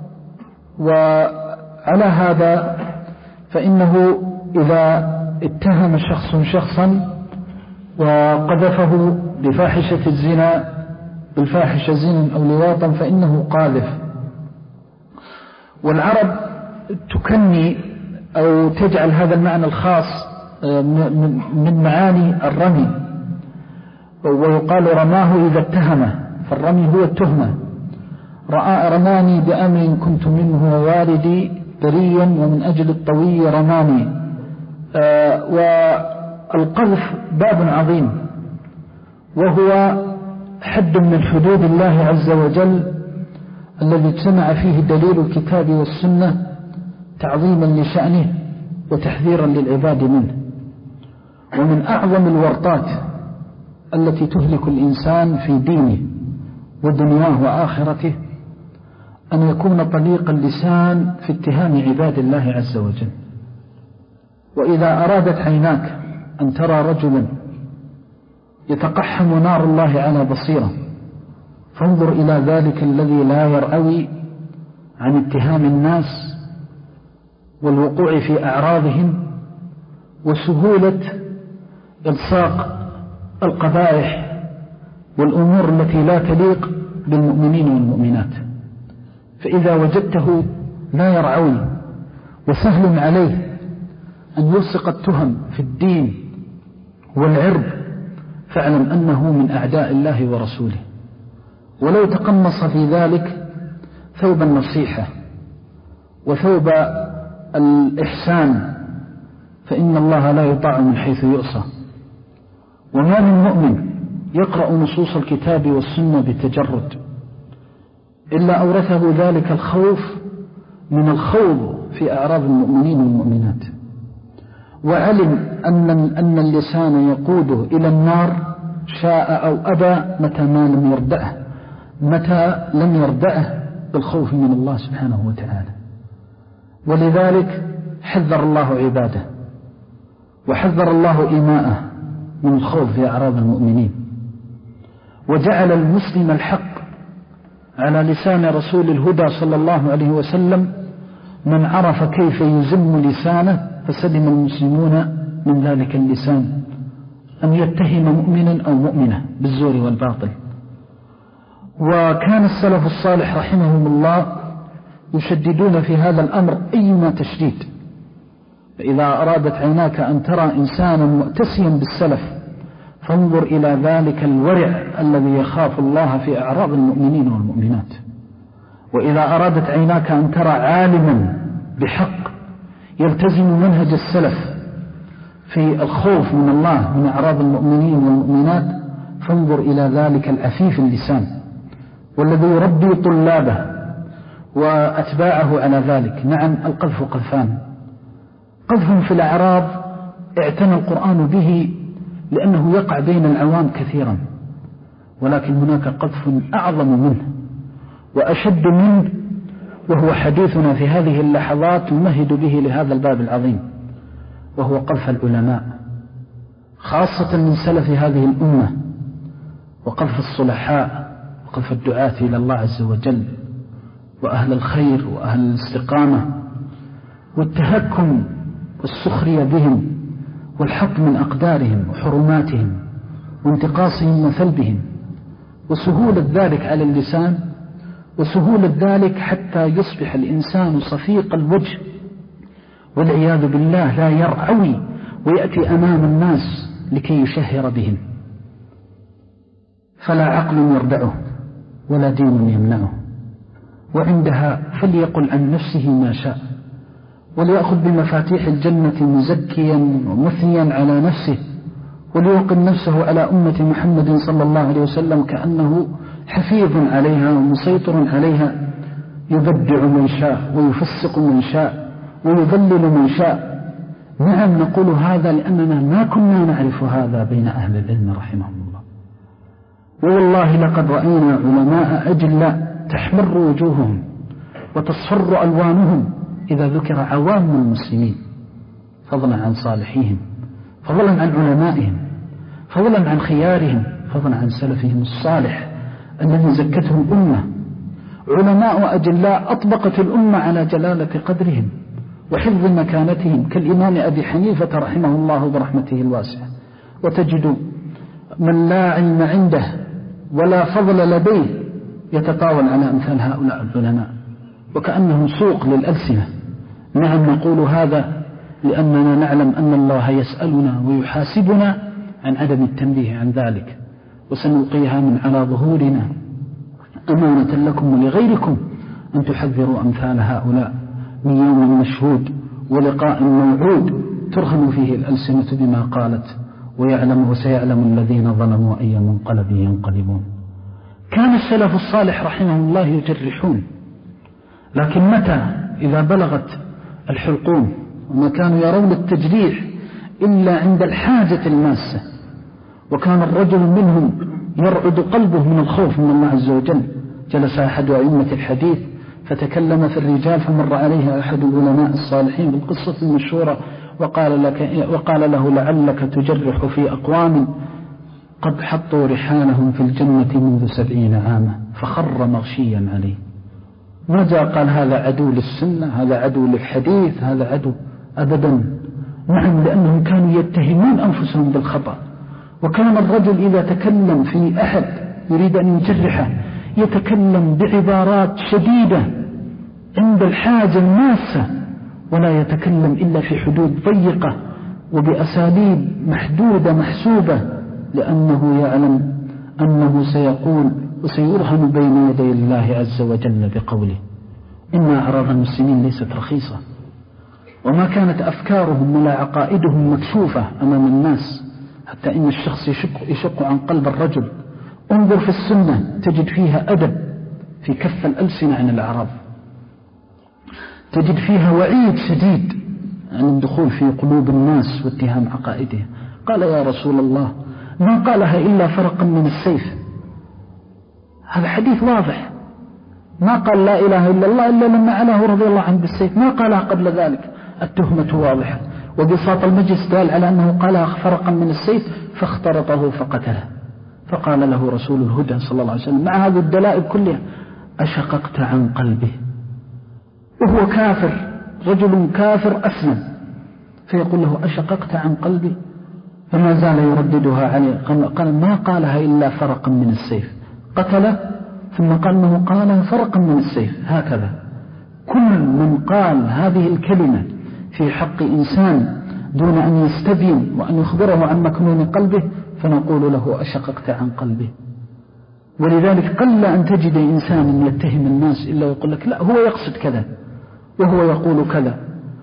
وعلى هذا فإنه إذا اتهم شخص شخصا وقذفه بفاحشة الزنا بالفاحشة زنا أو لواطا فإنه قاذف. والعرب تكني أو تجعل هذا المعنى الخاص من معاني الرمي، ويقال رماه إذا اتهمه، فالرمي هو التهمة. رماني بأمر كنت منه ووالدي بريا ومن أجل الطوي رماني. والقذف باب عظيم، وهو حد من حدود الله عز وجل الذي اجتمع فيه دليل الكتاب والسنة تعظيما لشأنه وتحذيرا للعباد منه. ومن أعظم الورطات التي تهلك الإنسان في دينه ودنياه وآخرته أن يكون طليق اللسان في اتهام عباد الله عز وجل. وإذا أرادت عيناك أن ترى رجلا يتقحم نار الله على بصيرة فانظر إلى ذلك الذي لا يرأوي عن اتهام الناس والوقوع في أعراضهم وسهولة إلصاق القبائح والأمور التي لا تليق بالمؤمنين والمؤمنات. فإذا وجدته لا يرعوي وسهل عليه أن يلصق التهم في الدين والعرض فاعلم أنه من أعداء الله ورسوله. ولو تقمص في ذلك ثوب النصيحة وثوب الإحسان فإن الله لا يطاع من حيث يؤصى. وما من مؤمن يقرأ نصوص الكتاب والسنة بتجرد إلا أورثه ذلك الخوف من الخوض في أعراض المؤمنين والمؤمنات، وعلم أن أن اللسان يقوده إلى النار شاء أو أبى متى ما لم يردعه متى لم يردعه بالخوف من الله سبحانه وتعالى. ولذلك حذر الله عباده وحذر الله إيماءه من الخوف في أعراض المؤمنين، وجعل المسلم الحق على لسان رسول الهدى صلى الله عليه وسلم من عرف كيف يزم لسانه فسلم المسلمون من ذلك اللسان أن يتهم مؤمنا أو مؤمنة بالزور والباطل. وكان السلف الصالح رحمهم الله يشددون في هذا الأمر أيما تشديد. فإذا أرادت عيناك أن ترى إنسانا مؤتسيا بالسلف فانظر إلى ذلك الورع الذي يخاف الله في أعراض المؤمنين والمؤمنات. وإذا أرادت عيناك أن ترى عالما بحق يلتزم منهج السلف في الخوف من الله من أعراض المؤمنين والمؤمنات فانظر إلى ذلك العفيف اللسان والذي يربي طلابه وأتباعه على ذلك. نعم القذف قذفان، قذف في الأعراض اعتنى القرآن به لأنه يقع بين العوام كثيرا، ولكن هناك قذف أعظم منه وأشد منه، وهو حديثنا في هذه اللحظات نمهد به لهذا الباب العظيم، وهو قذف العلماء خاصة من سلف هذه الأمة، وقذف الصلحاء وقذف الدعاة إلى الله عز وجل وأهل الخير وأهل الاستقامة، والتهكم والسخرية بهم والحق من أقدارهم وحرماتهم وانتقاصهم وثلبهم، وسهولة ذلك على اللسان، وسهولة ذلك حتى يصبح الإنسان صفيق الوجه والعياذ بالله لا يرعوي ويأتي أمام الناس لكي يشهر بهم، فلا عقل يردعه ولا دين يمنعه. وعندها فليقل عن نفسه ما شاء وليأخذ بمفاتيح الجنة مزكيا ومثنيا على نفسه، وليوقن نفسه على أمة محمد صلى الله عليه وسلم كأنه حفيظ عليها ومسيطر عليها، يبدع من شاء ويفسق من شاء ويضلل من شاء. نعم نقول هذا لأننا ما كنا نعرف هذا بين أهل العلم رحمهم الله. والله لقد رأينا علماء أجلاء تحمر وجوههم وتصفر ألوانهم إذا ذكر عوام المسلمين، فضلا عن صالحيهم، فضلا عن علمائهم، فضلا عن خيارهم، فضلا عن سلفهم الصالح الذي زكته الأمة. علماء أجلاء أطبقت الأمة على جلالة قدرهم وحفظ مكانتهم، كالإمام أبي حنيفة رحمه الله برحمته الواسعة. وتجد من لا علم عنده ولا فضل لديه يتطاول على أمثال هؤلاء العلماء وكأنهم سوق للألسنة. نعم نقول هذا لأننا نعلم أن الله يسألنا ويحاسبنا عن عدم التنبيه عن ذلك، وسنلقيها من على ظهورنا أمانة لكم ولغيركم أن تحذروا أمثال هؤلاء من يوم مشهود ولقاء موعود ترهن فيه الألسنة بما قالت، ويعلم وسيعلم الذين ظلموا أي منقلب ينقلبون. كان السلف الصالح رحمه الله يجرحون، لكن متى إذا بلغت الحلقوم وما كانوا يرون التجريح إلا عند الحاجة الماسة، وكان الرجل منهم يرعد قلبه من الخوف من الله عز وجل. جلس أحد أئمة الحديث فتكلم في الرجال فمر عليه أحد العلماء الصالحين بالقصة المشهورة وقال, لك وقال له لعلك تجرح في أقوام قد حطوا رحالهم في الجنة منذ سبعين عاما، فخر مغشيا عليه. ما جاء قال هذا عدو للسنة، هذا عدو للحديث، هذا عدو، أبدا. نعم لأنهم كانوا يتهمون أنفسهم بالخطأ. وكان الرجل إذا تكلم في أحد يريد أن يجرحه يتكلم بعبارات شديدة عند الحاجة الماسة، ولا يتكلم إلا في حدود ضيقة وبأساليب محدودة محسوبة، لأنه يعلم أنه سيقول وسيرهن بين يدي الله عز وجل بقوله إن أعراض المسلمين ليست رخيصة، وما كانت أفكارهم ولا عقائدهم مكشوفة أمام الناس، حتى إن الشخص يشق, يشق عن قلب الرجل. انظر في السنة تجد فيها أدب في كف الألسنة عن الأعراض، تجد فيها وعيد شديد عن الدخول في قلوب الناس واتهام عقائدهم. قال يا رسول الله ما قالها إلا فرقا من السيف، هذا حديث واضح. ما قال لا إله إلا الله إلا لما علاه رضي الله عنه بالسيف، ما قالها قبل ذلك. التهمة واضحة، وبساط المجلس دال على أنه قالها فرقا من السيف فاخترطه فقتله. فقال له رسول الهدى صلى الله عليه وسلم مع هذه الدلائل كلها أشققت عن قلبه، وهو كافر، رجل كافر أسلم، فيقول له أشققت عن قلبي، فما زال يرددها عليه. قال ما قالها إلا فرقا من السيف، قتله ثم قال أنه قالها فرقا من السيف. هكذا كل من قال هذه الكلمة في حق إنسان دون أن يستبين وأن يخبره عن مكنون قلبه فنقول له أشققت عن قلبه. ولذلك قل أن تجد إنسان يتهم الناس إلا يقول لك لا هو يقصد كذا وهو يقول كذا.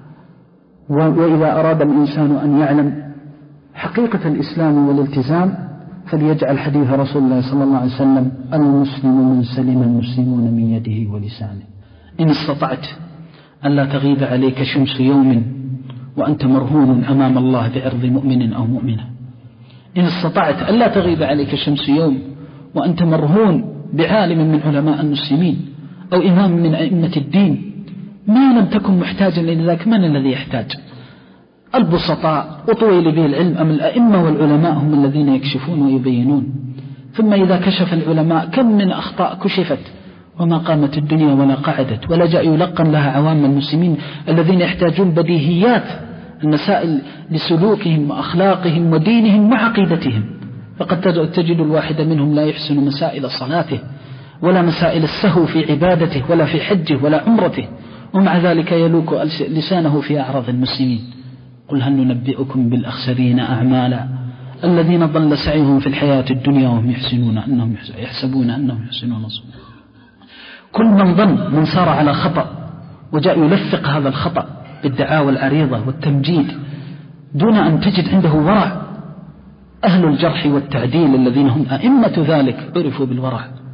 وإذا أراد الإنسان أن يعلم حقيقة الإسلام والالتزام فليجعل حديث رسول الله صلى الله عليه وسلم المسلم من سلم المسلمون من يده ولسانه. إن استطعت ألا تغيب عليك شمس يوم وأنت مرهون أمام الله بعرض مؤمن أو مؤمنة، إن استطعت ألا تغيب عليك شمس يوم وأنت مرهون بعالم من علماء المسلمين أو إمام من أئمة الدين، ما لم تكن محتاجا لذلك من الذي يحتاج؟ البسطاء وطويل به العلم أم الأئمة والعلماء هم الذين يكشفون ويبينون. ثم إذا كشف العلماء كم من أخطاء كشفت وما قامت الدنيا ولا قعدت ولا جاء يلقن لها عوام المسلمين الذين يحتاجون بديهيات المسائل لسلوكهم وأخلاقهم ودينهم وعقيدتهم. فقد تجد الواحد منهم لا يحسن مسائل صلاته ولا مسائل السهو في عبادته ولا في حجه ولا عمرته، ومع ذلك يلوك لسانه في أعراض المسلمين. قل هل ننبئكم بالأخسرين أعمالا الذين ضل سعيهم في الحياة الدنيا وهم يحسنون أنهم يحسبون أنهم يحسنون صنعا. كل من ظن من سار على خطأ وجاء يلفق هذا الخطأ بالدعاوى العريضة والتمجيد دون أن تجد عنده ورع. أهل الجرح والتعديل الذين هم أئمة ذلك عرفوا بالورع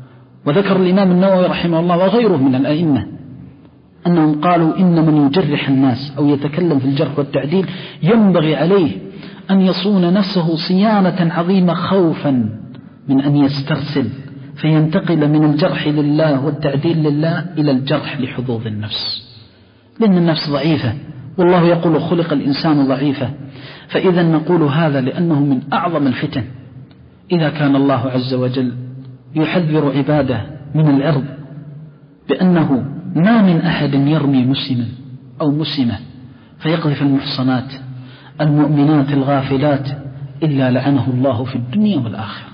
وذكر الإمام النووي رحمه الله وغيره من الأئمة أنهم قالوا إن من يجرح الناس أو يتكلم في الجرح والتعديل ينبغي عليه أن يصون نفسه صيانة عظيمة خوفا من أن يسترسل فينتقل من الجرح لله والتعديل لله إلى الجرح لحظوظ النفس، لأن النفس ضعيفة، والله يقول خلق الإنسان ضعيفا. فإذا نقول هذا لأنه من أعظم الفتن. إذا كان الله عز وجل يحذر عباده من العرض بأنه ما من أحد يرمي مسلما أو مسلمة فيقذف المحصنات المؤمنات الغافلات إلا لعنه الله في الدنيا والآخرة.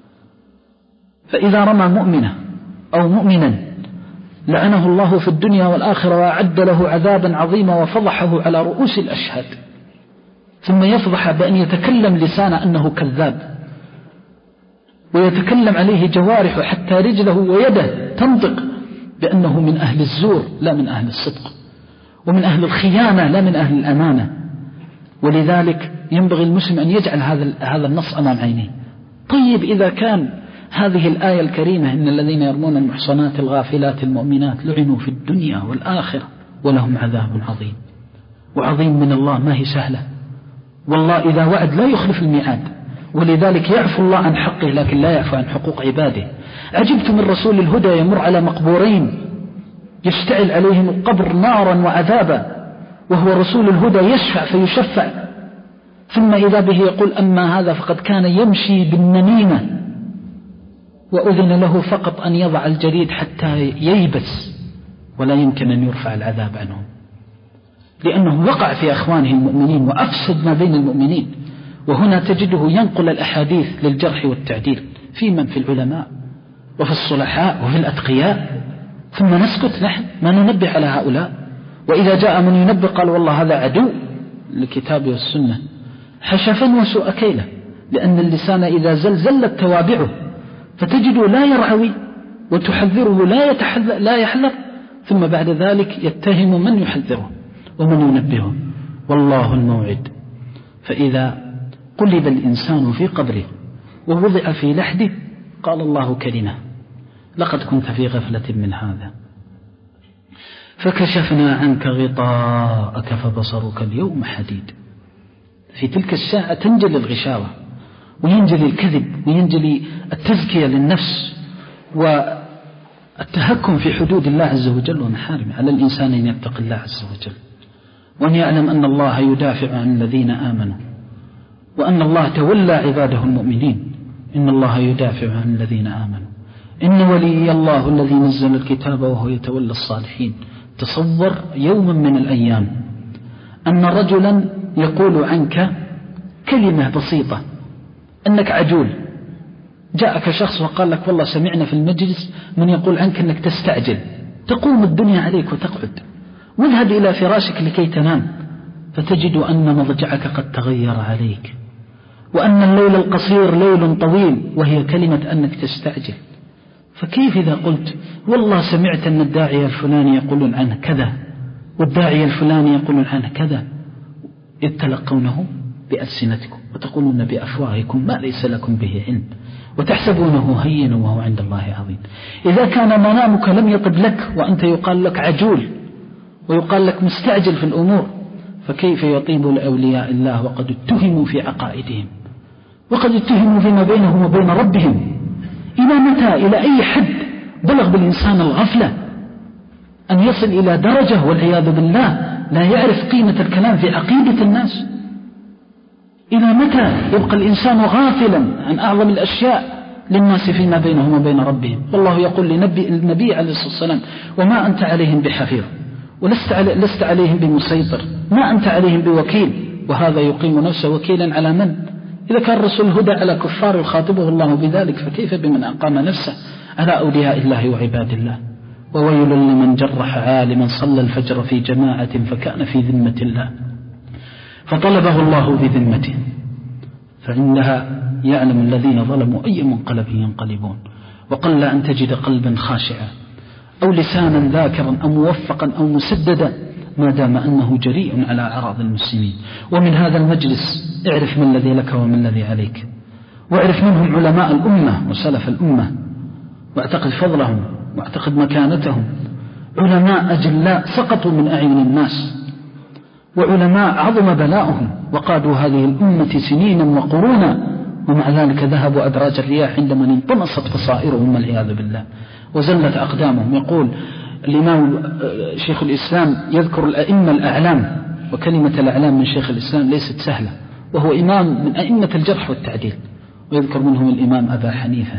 فإذا رمى مؤمنة أو مؤمنا لعنه الله في الدنيا والآخرة وأعد له عذابا عظيما وفضحه على رؤوس الأشهاد، ثم يفضح بأن يتكلم لسانه أنه كذاب، ويتكلم عليه جوارحه حتى رجله ويده تنطق بأنه من أهل الزور لا من أهل الصدق، ومن أهل الخيانة لا من أهل الأمانة. ولذلك ينبغي المسلم أن يجعل هذا هذا النص أمام عينيه. طيب إذا كان هذه الآية الكريمة إن الذين يرمون المحصنات الغافلات المؤمنات لعنوا في الدنيا والآخرة ولهم عذاب عظيم، وعظيم من الله ما هي سهلة، والله إذا وعد لا يخلف الميعاد، ولذلك يعفو الله عن حقه لكن لا يعفو عن حقوق عباده. عجبت من رسول الهدى يمر على مقبورين يشتعل عليهم القبر نارا وعذابا، وهو رسول الهدى يشفع فيشفع، ثم إذا به يقول أما هذا فقد كان يمشي بالنميمة وأذن له فقط أن يضع الجريد حتى ييبس ولا يمكن أن يرفع العذاب عنه، لأنه وقع في أخوانه المؤمنين وأفسد ما بين المؤمنين. وهنا تجده ينقل الأحاديث للجرح والتعديل في من في العلماء وفي الصلحاء وفي الأتقياء، ثم نسكت نحن ما ننبه على هؤلاء. وإذا جاء من ينبه قال والله هذا عدو للكتاب والسنة، حشفا وسوء كيله، لأن اللسان إذا زل زلت توابعه، فتجده لا يرعوي وتحذره لا يتحذر لا يحذر، ثم بعد ذلك يتهم من يحذره ومن ينبهه. والله الموعد. فإذا قلب الإنسان في قبره ووضع في لحده قال الله كلمة لقد كنت في غفلة من هذا فكشفنا عنك غطاءك فبصرك اليوم حديد. في تلك الساعة تنجلي الغشاوة وينجلي الكذب وينجلي التزكية للنفس والتهكم في حدود الله عز وجل ومحارمه. على الإنسان أن يتقي الله عز وجل وأن يعلم أن الله يدافع عن الذين آمنوا، وأن الله تولى عباده المؤمنين. إن الله يدافع عن الذين آمنوا، إن ولي الله الذي نزل الكتاب وهو يتولى الصالحين. تصور يوما من الأيام أن رجلا يقول عنك كلمة بسيطة أنك عجول، جاءك شخص وقال لك والله سمعنا في المجلس من يقول عنك أنك تستعجل، تقوم الدنيا عليك وتقعد، واذهب إلى فراشك لكي تنام، فتجد أن مضجعك قد تغير عليك، وأن الليل القصير ليل طويل، وهي كلمة أنك تستعجل. فكيف إذا قلت والله سمعت أن الداعية الفلاني يقولون عنه كذا والداعية الفلاني يقولون عنه كذا، إذ تلقونه بألسنتكم وتقولون بأفواهكم ما ليس لكم به علم وتحسبونه هينا وهو عند الله عظيم. إذا كان منامك لم يطب لك وأنت يقال لك عجول ويقال لك مستعجل في الأمور، فكيف يطيب لأولياء الله وقد اتهموا في عقائدهم وقد اتهموا فيما بينهم وبين ربهم؟ إلى متى؟ إلى أي حد بلغ بالإنسان الغفلة أن يصل إلى درجة والعياذ بالله لا يعرف قيمة الكلام في عقيدة الناس؟ إلى متى يبقى الإنسان غافلا عن أعظم الأشياء للناس فيما بينهم وبين ربهم؟ والله يقول لنبي النبي عليه الصلاة والسلام وما أنت عليهم بحفيظ ولست علي لست عليهم بمسيطر، ما أنت عليهم بوكيل. وهذا يقيم نفسه وكيلا على من؟ إذا كان رسول الهدى على كفار يخاطبه الله بذلك، فكيف بمن أقام نفسه على أولياء الله وعباد الله؟ وويل لمن جرح عالما صلى الفجر في جماعة فكان في ذمة الله فطلبه الله بذمته، فعندها يعلم الذين ظلموا أي منقلب ينقلبون. وقل أن تجد قلبا خاشعا أو لسانا ذاكرا أو موفقا أو مسددا ما دام أنه جريء على أعراض المسلمين. ومن هذا المجلس اعرف من الذي لك ومن الذي عليك، واعرف منهم علماء الأمة وسلف الأمة، واعتقد فضلهم واعتقد مكانتهم. علماء أجلاء سقطوا من أعين الناس، وعلماء عظم بلاؤهم وقادوا هذه الأمة سنينا وقرونا، ومع ذلك ذهبوا أدراج الرياح عندما انطمست بصائرهم والعياذ بالله وزلت أقدامهم. يقول الإمام شيخ الإسلام يذكر الأئمة الأعلام، وكلمة الأعلام من شيخ الإسلام ليست سهلة، وهو إمام من أئمة الجرح والتعديل، ويذكر منهم الإمام أبا حنيفة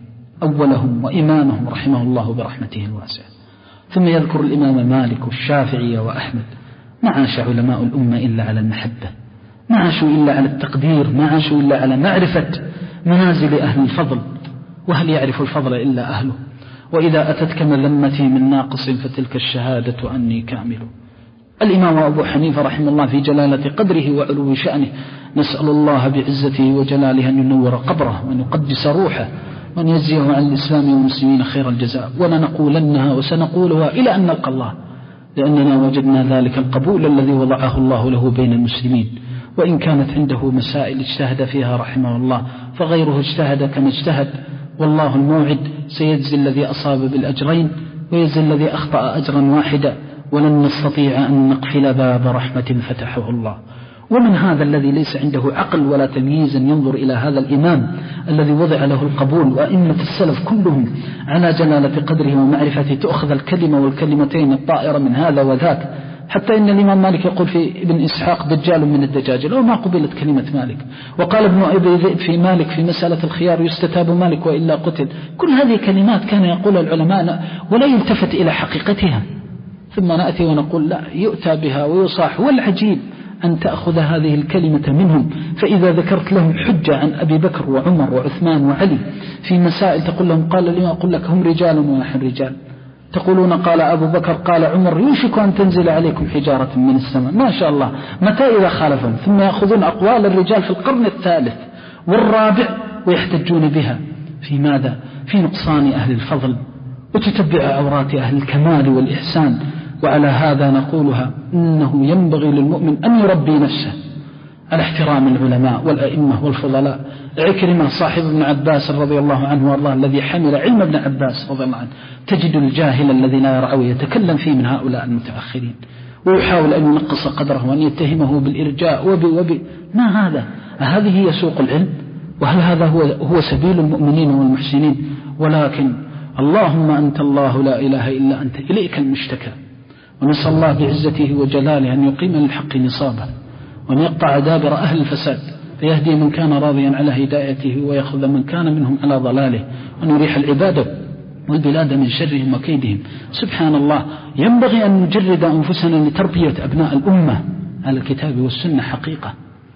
أولهم وإمامهم رحمه الله برحمته الواسعة، ثم يذكر الإمام مالك والشافعي وأحمد. ما عاش علماء الأمة إلا على المحبة، ما عاشوا إلا على التقدير، ما عاشوا إلا على معرفة منازل أهل الفضل، وهل يعرف الفضل إلا أهله؟ وإذا أتتك مذمتي من ناقص فتلك الشهادة أني كامل. الإمام أبو حنيفة رحمه الله في جلالة قدره وعلو شأنه نسأل الله بعزته وجلاله أن ينور قبره وأن يقدس روحه وأن يجزيه عن الإسلام والمسلمين خير الجزاء، ولنقولنها وسنقولها إلى أن نلقى الله، لأننا وجدنا ذلك القبول الذي وضعه الله له بين المسلمين. وإن كانت عنده مسائل اجتهد فيها رحمه الله، فغيره اجتهد كما اجتهد، والله الموعد سيجزي الذي أصاب بالأجرين ويجزي الذي أخطأ أجرا واحدا، ولن نستطيع أن نقفل باب رحمة فتحه الله. ومن هذا الذي ليس عنده عقل ولا تمييز ينظر إلى هذا الإمام الذي وضع له القبول، وأئمة السلف كلهم على جلالة قدره ومعرفته تأخذ الكلمة والكلمتين الطائرة من هذا وذاك، حتى إن الإمام مالك يقول في ابن إسحاق دجال من الدجاجل، وما قبلت كلمة مالك. وقال ابن أبي ذئب في مالك في مسألة الخيار يستتاب مالك وإلا قتل. كل هذه كلمات كان يقول العلماء ولا يلتفت إلى حقيقتها، ثم نأتي ونقول لا، يؤتى بها ويصاح. والعجيب أن تأخذ هذه الكلمة منهم، فإذا ذكرت لهم حجة عن أبي بكر وعمر وعثمان وعلي في مسائل تقول لهم قال لي أقول لك هم رجال ونحن رجال، تقولون قال أبو بكر قال عمر يوشك أن تنزل عليكم حجارة من السماء، ما شاء الله، متى إذا خالفهم؟ ثم يأخذون أقوال الرجال في القرن الثالث والرابع ويحتجون بها في ماذا؟ في نقصان أهل الفضل وتتبع عورات أهل الكمال والإحسان. وعلى هذا نقولها إنه ينبغي للمؤمن أن يربي نفسه على احترام العلماء والأئمة والفضلاء. عكرمة صاحب ابن عباس رضي الله عنه وارضاه الذي حمل علم ابن عباس رضي الله عنه، تجد الجاهل الذي لا يرعى يتكلم فيه من هؤلاء المتأخرين، ويحاول أن ينقص قدره وأن يتهمه بالإرجاء وبي وبي ما هذا؟ هذه هي سوق العلم؟ وهل هذا هو, هو سبيل المؤمنين والمحسنين؟ ولكن اللهم أنت الله لا إله إلا أنت إليك المشتكى، ونسأل الله بعزته وجلاله أن يقيم للحق نصابه وأن يقطع دابر أهل الفساد، فيهدي من كان راضيا على هدايته ويأخذ من كان منهم على ضلاله، وأن يريح العبادة والبلاد من شرهم وكيدهم. سبحان الله، ينبغي أن نجرد أنفسنا لتربية أبناء الأمة على الكتاب والسنة حقيقة،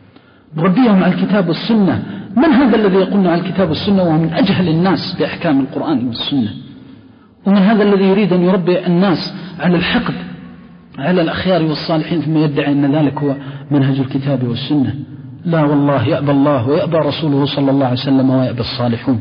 نربيهم على الكتاب والسنة. من هذا الذي يقولنا على الكتاب والسنة وهو من أجهل الناس بأحكام القرآن والسنة؟ ومن هذا الذي يريد أن يربي الناس على الحقد على الأخيار والصالحين ثم يدعي أن ذلك هو منهج الكتاب والسنة؟ لا والله، يأبى الله ويأبى رسوله صلى الله عليه وسلم ويأبى الصالحون.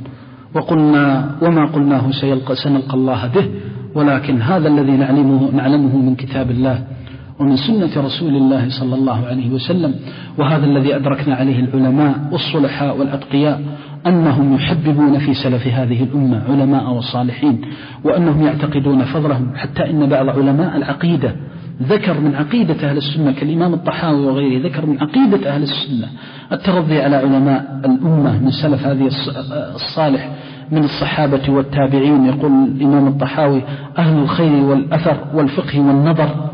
وقلنا وما قلناه سيلقى سنلقى الله به، ولكن هذا الذي نعلمه, نعلمه من كتاب الله ومن سنة رسول الله صلى الله عليه وسلم، وهذا الذي أدركنا عليه العلماء والصلحاء والأتقياء، أنهم يحببون في سلف هذه الأمة علماء وصالحين، وأنهم يعتقدون فضلهم، حتى إن بعض علماء العقيدة ذكر من عقيدة أهل السنة كالإمام الطحاوي وغيره، ذكر من عقيدة أهل السنة الترضي على علماء الأمة من سلف هذه الصالح من الصحابة والتابعين. يقول الإمام الطحاوي أهل الخير والأثر والفقه والنظر،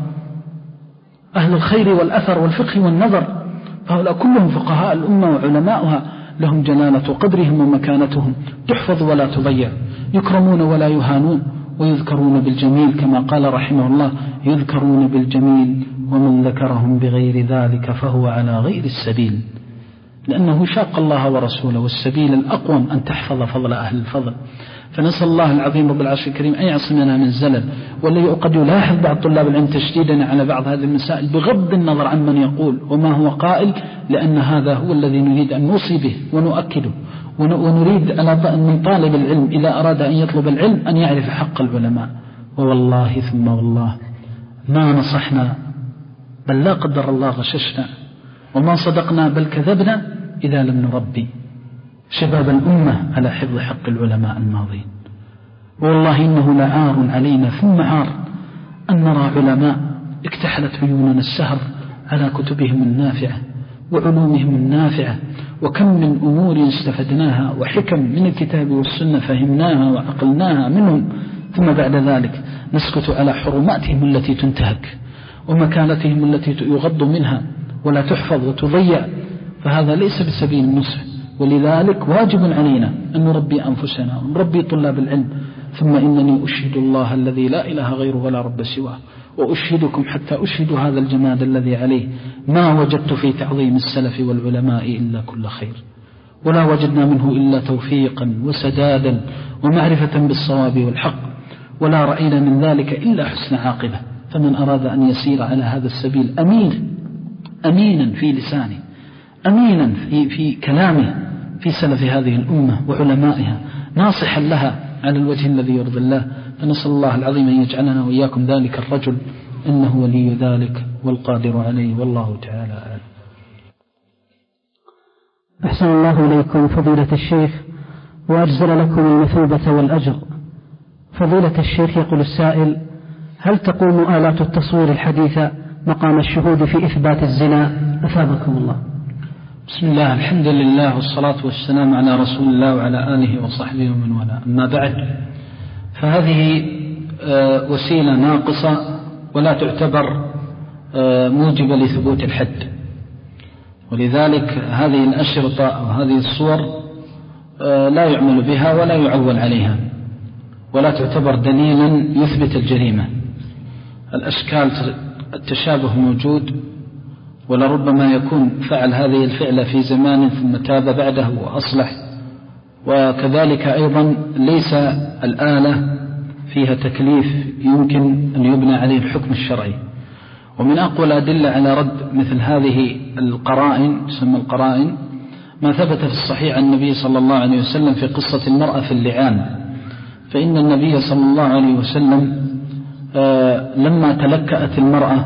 أهل الخير والأثر والفقه والنظر، فهؤلاء كلهم فقهاء الأمة وعلماؤها، لهم جلالة قدرهم ومكانتهم تحفظ ولا تضيع، يكرمون ولا يهانون، ويذكرون بالجميل كما قال رحمه الله يذكرون بالجميل ومن ذكرهم بغير ذلك فهو على غير السبيل، لأنه شاق الله ورسوله، والسبيل الأقوم أن تحفظ فضل أهل الفضل. فنسأل الله العظيم رب العرش الكريم أن يعصمنا من الزلل. والذي قد يلاحظ بعض طلاب العلم تشديدنا على بعض هذه المسائل بغض النظر عن من يقول وما هو قائل، لأن هذا هو الذي نريد أن نوصي به ونؤكده، ونريد من طالب العلم إذا أراد أن يطلب العلم أن يعرف حق العلماء. ووالله ثم والله ما نصحنا بل لا قدر الله غششنا، وما صدقنا بل كذبنا إذا لم نربي شباب الأمة على حفظ حق العلماء الماضين. والله إنه لعار علينا ثم عار أن نرى علماء اكتحلت عيوننا السهر على كتبهم النافعة وعلومهم النافعة، وكم من أمور استفدناها وحكم من الكتاب والسنة فهمناها وعقلناها منهم، ثم بعد ذلك نسكت على حرماتهم التي تنتهك ومكانتهم التي يغض منها ولا تحفظ وتضيع، فهذا ليس بسبيل النصح. ولذلك واجب علينا أن نربي أنفسنا ونربي طلاب العلم. ثم إنني أشهد الله الذي لا إله غيره ولا رب سواه، وأشهدكم حتى أشهد هذا الجماد الذي عليه ما وجدت في تعظيم السلف والعلماء إلا كل خير، ولا وجدنا منه إلا توفيقا وسدادا ومعرفة بالصواب والحق، ولا رأينا من ذلك إلا حسن عاقبة. فمن أراد أن يسير على هذا السبيل أمين أمينا في لسانه، أمينا في, في كلامه في سلف هذه الأمة وعلمائها، ناصحا لها على الوجه الذي يرضي الله، فنسأل الله العظيم أن يجعلنا وإياكم ذلك الرجل، إنه ولي ذلك والقادر عليه، والله تعالى أعلم. أحسن الله إليكم فضيلة الشيخ وأجزل لكم المثوبة والأجر. فضيلة الشيخ يقول السائل: هل تقوم آلات التصوير الحديثة مقام الشهود في إثبات الزنا؟ أثابكم الله. بسم الله، الحمد لله والصلاة والسلام على رسول الله وعلى آله وصحبه ومن والاه. أما بعد، فهذه وسيلة ناقصة ولا تعتبر موجبة لثبوت الحد، ولذلك هذه الأشرطة أو هذه الصور لا يعمل بها ولا يعول عليها، ولا تعتبر دليلا يثبت الجريمة. الأشكال التشابه موجود، ولربما يكون فعل هذه الفعلة في زمان ثم تاب بعده وأصلح، وكذلك أيضا ليس الآلة فيها تكليف يمكن أن يبنى عليه الحكم الشرعي. ومن أقوى الأدلة على رد مثل هذه القرائن، تسمى القرائن، ما ثبت في الصحيح عن النبي صلى الله عليه وسلم في قصة المرأة في اللعان. فإن النبي صلى الله عليه وسلم لما تلكأت المرأة،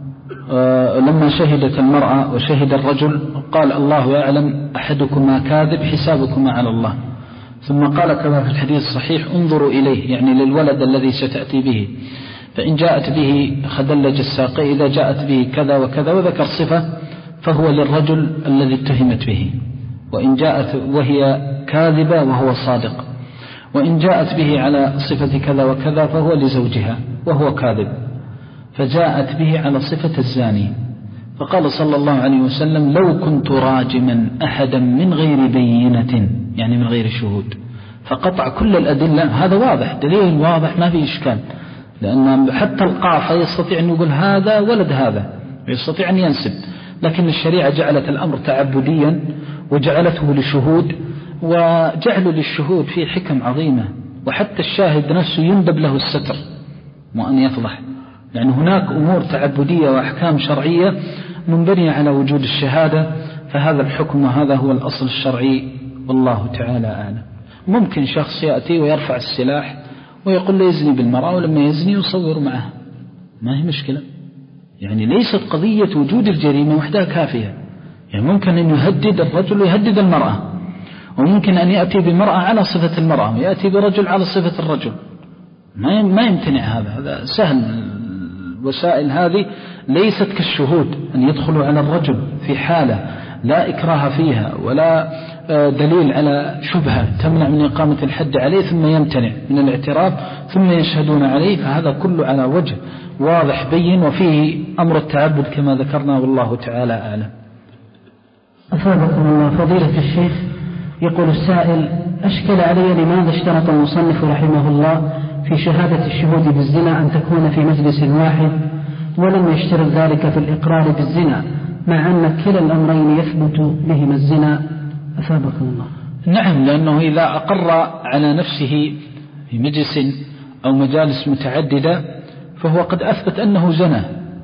لما شهدت المرأة وشهد الرجل، قال: الله يعلم أحدكما كاذب حسابكما على الله. ثم قال كما في الحديث الصحيح: انظروا إليه، يعني للولد الذي ستأتي به، فإن جاءت به خدلج الساق، إذا جاءت به كذا وكذا، وذكر صفة، فهو للرجل الذي اتهمت به، وإن جاءت وهي كاذبة وهو صادق، وإن جاءت به على صفة كذا وكذا فهو لزوجها وهو كاذب، فجاءت به على صفة الزاني. فقال صلى الله عليه وسلم: لو كنت راجما أحدا من غير بينة، يعني من غير شهود، فقطع كل الأدلة. هذا واضح، دليل واضح ما في إشكال، لأن حتى القافة يستطيع أن يقول هذا ولد هذا، يستطيع أن ينسب، لكن الشريعة جعلت الأمر تعبديا وجعلته لشهود، وجعل للشهود فيه حكم عظيمة، وحتى الشاهد نفسه يندب له الستر وأن يفضح، يعني هناك أمور تعبدية وأحكام شرعية منبنية على وجود الشهادة، فهذا الحكم وهذا هو الأصل الشرعي، والله تعالى أعلم. ممكن شخص يأتي ويرفع السلاح ويقول له يزني بالمرأة، ولما يزني يصور معها، ما هي مشكلة، يعني ليست قضية وجود الجريمة وحدها كافية، يعني ممكن أن يهدد الرجل ويهدد المرأة، وممكن أن يأتي بالمرأة على صفة المرأة ويأتي برجل على صفة الرجل، ما ما يمتنع هذا، هذا سهل. الوسائل هذه ليست كالشهود أن يدخلوا على الرجل في حالة لا إكراه فيها ولا دليل على شبهة تمنع من إقامة الحد عليه ثم يمتنع من الاعتراف ثم يشهدون عليه، فهذا كله على وجه واضح بين وفيه أمر التعبد كما ذكرنا، والله تعالى أعلم. أفادكم الله فضيلة الشيخ. يقول السائل: أشكل علي لماذا اشترط المصنف رحمه الله في شهادة الشهود بالزنا أن تكون في مجلس واحد، ولم يشترط ذلك في الإقرار بالزنا، مع أن كلا الأمرين يثبت بهما الزنا؟ أثابكم الله. نعم، لأنه إذا أقر على نفسه في مجلس أو مجالس متعددة فهو قد أثبت أنه زنى،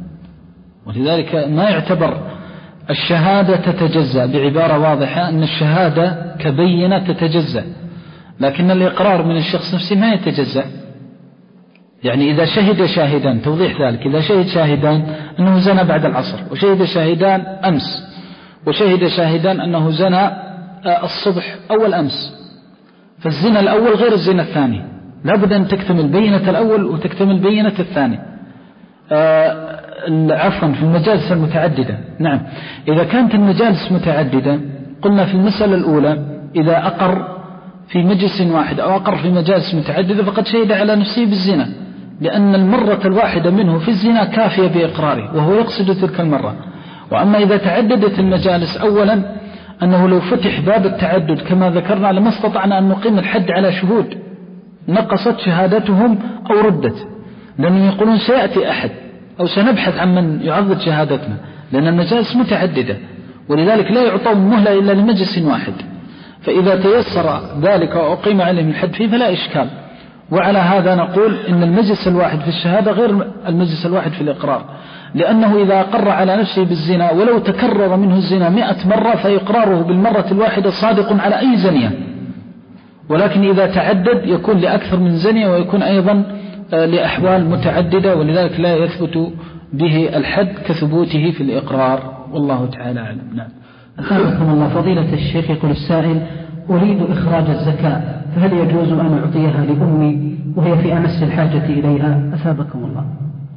ولذلك ما يعتبر الشهادة تتجزأ، بعبارة واضحة أن الشهادة كبينة تتجزأ، لكن الإقرار من الشخص نفسه ما يتجزأ. يعني إذا شهد شاهدان، توضيح ذلك، إذا شهد شاهدان أنه زنى بعد العصر، وشهد شاهدان أمس، وشهد شاهدان أنه زنى الصبح أول أمس، فالزنا الأول غير الزنا الثاني، لابد أن تكتمل بينة الأول وتكتمل بينة الثاني. آه عفوا في المجالس المتعددة. نعم إذا كانت المجالس متعددة قلنا في المسألة الأولى إذا أقر في مجلس واحد أو أقر في مجالس متعددة فقد شهد على نفسه بالزنا، لأن المرة الواحدة منه في الزنا كافية بإقراره وهو يقصد تلك المرة. وأما إذا تعددت المجالس أولا أنه لو فتح باب التعدد كما ذكرنا لما استطعنا أن نقيم الحد على شهود، نقصت شهادتهم أو ردت، لأنهم يقولون سيأتي أحد أو سنبحث عن من يعضد شهادتنا، لأن المجالس متعددة ولذلك لا يعطون مهلة إلا لمجلس واحد. فإذا تيسر ذلك وأقيم عليهم الحد فيه فلا إشكال. وعلى هذا نقول إن المجلس الواحد في الشهادة غير المجلس الواحد في الإقرار، لأنه إذا أقر على نفسه بالزنا ولو تكرر منه الزنا مئة مرة فإقراره بالمرة الواحدة صادق على أي زنية، ولكن إذا تعدد يكون لأكثر من زنية ويكون أيضا لأحوال متعددة، ولذلك لا يثبت به الحد كثبوته في الإقرار، والله تعالى أعلم. نعم. أثابكم الله. فضيلة الشيخ يقول السائل: أريد إخراج الزكاة، فهل يجوز أن أعطيها لأمي وهي في أمس الحاجة إليها؟ أثابكم الله.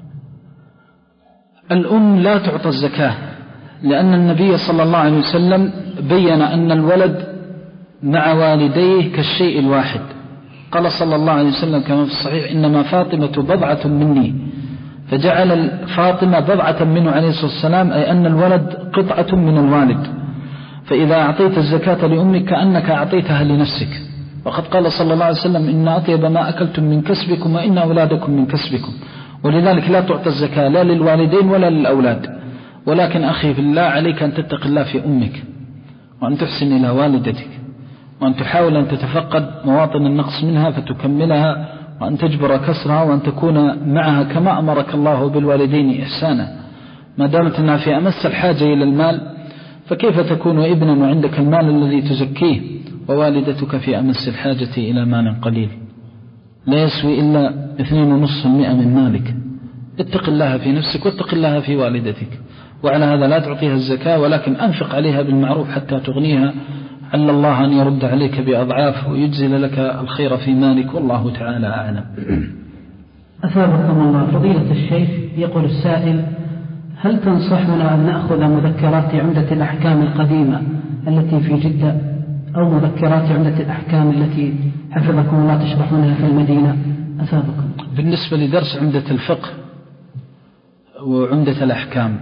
الأم لا تعطى الزكاة، لأن النبي صلى الله عليه وسلم بين أن الولد مع والديه كالشيء الواحد. قال صلى الله عليه وسلم كما في الصحيح: إنما فاطمة بضعة مني، فجعل فاطمة بضعة منه عليه الصلاة والسلام، أي أن الولد قطعة من الوالد. فإذا أعطيت الزكاة لأمك كأنك أعطيتها لنفسك، وقد قال صلى الله عليه وسلم: إن أطيب ما أكلتم من كسبكم وإن أولادكم من كسبكم. ولذلك لا تعطى الزكاة لا للوالدين ولا للأولاد. ولكن أخي في الله عليك أن تتق الله في أمك، وأن تحسن إلى والدتك، وأن تحاول أن تتفقد مواطن النقص منها فتكملها، وأن تجبر كسرها، وأن تكون معها كما أمرك الله بالوالدين إحسانا. ما دامت أنها في أمس الحاجة إلى المال فكيف تكون ابنا وعندك المال الذي تزكيه ووالدتك في أمس الحاجة إلى مال قليل لا يسوي إلا اثنين ونصف المئة من مالك؟ اتق الله في نفسك واتق الله في والدتك. وعلى هذا لا تعطيها الزكاة، ولكن أنفق عليها بالمعروف حتى تغنيها، عل الله أن يرد عليك بأضعاف ويجزل لك الخير في مالك، والله تعالى أعلم. أثابكم الله. فضيلة الشيخ يقول السائل: هل تنصحنا أن نأخذ مذكرات عمدة الأحكام القديمة التي في جدة أو مذكرات عمدة الأحكام التي حفظكم الله تشرحونها في المدينة؟ أثابكم. بالنسبة لدرس عمدة الفقه وعمدة الأحكام،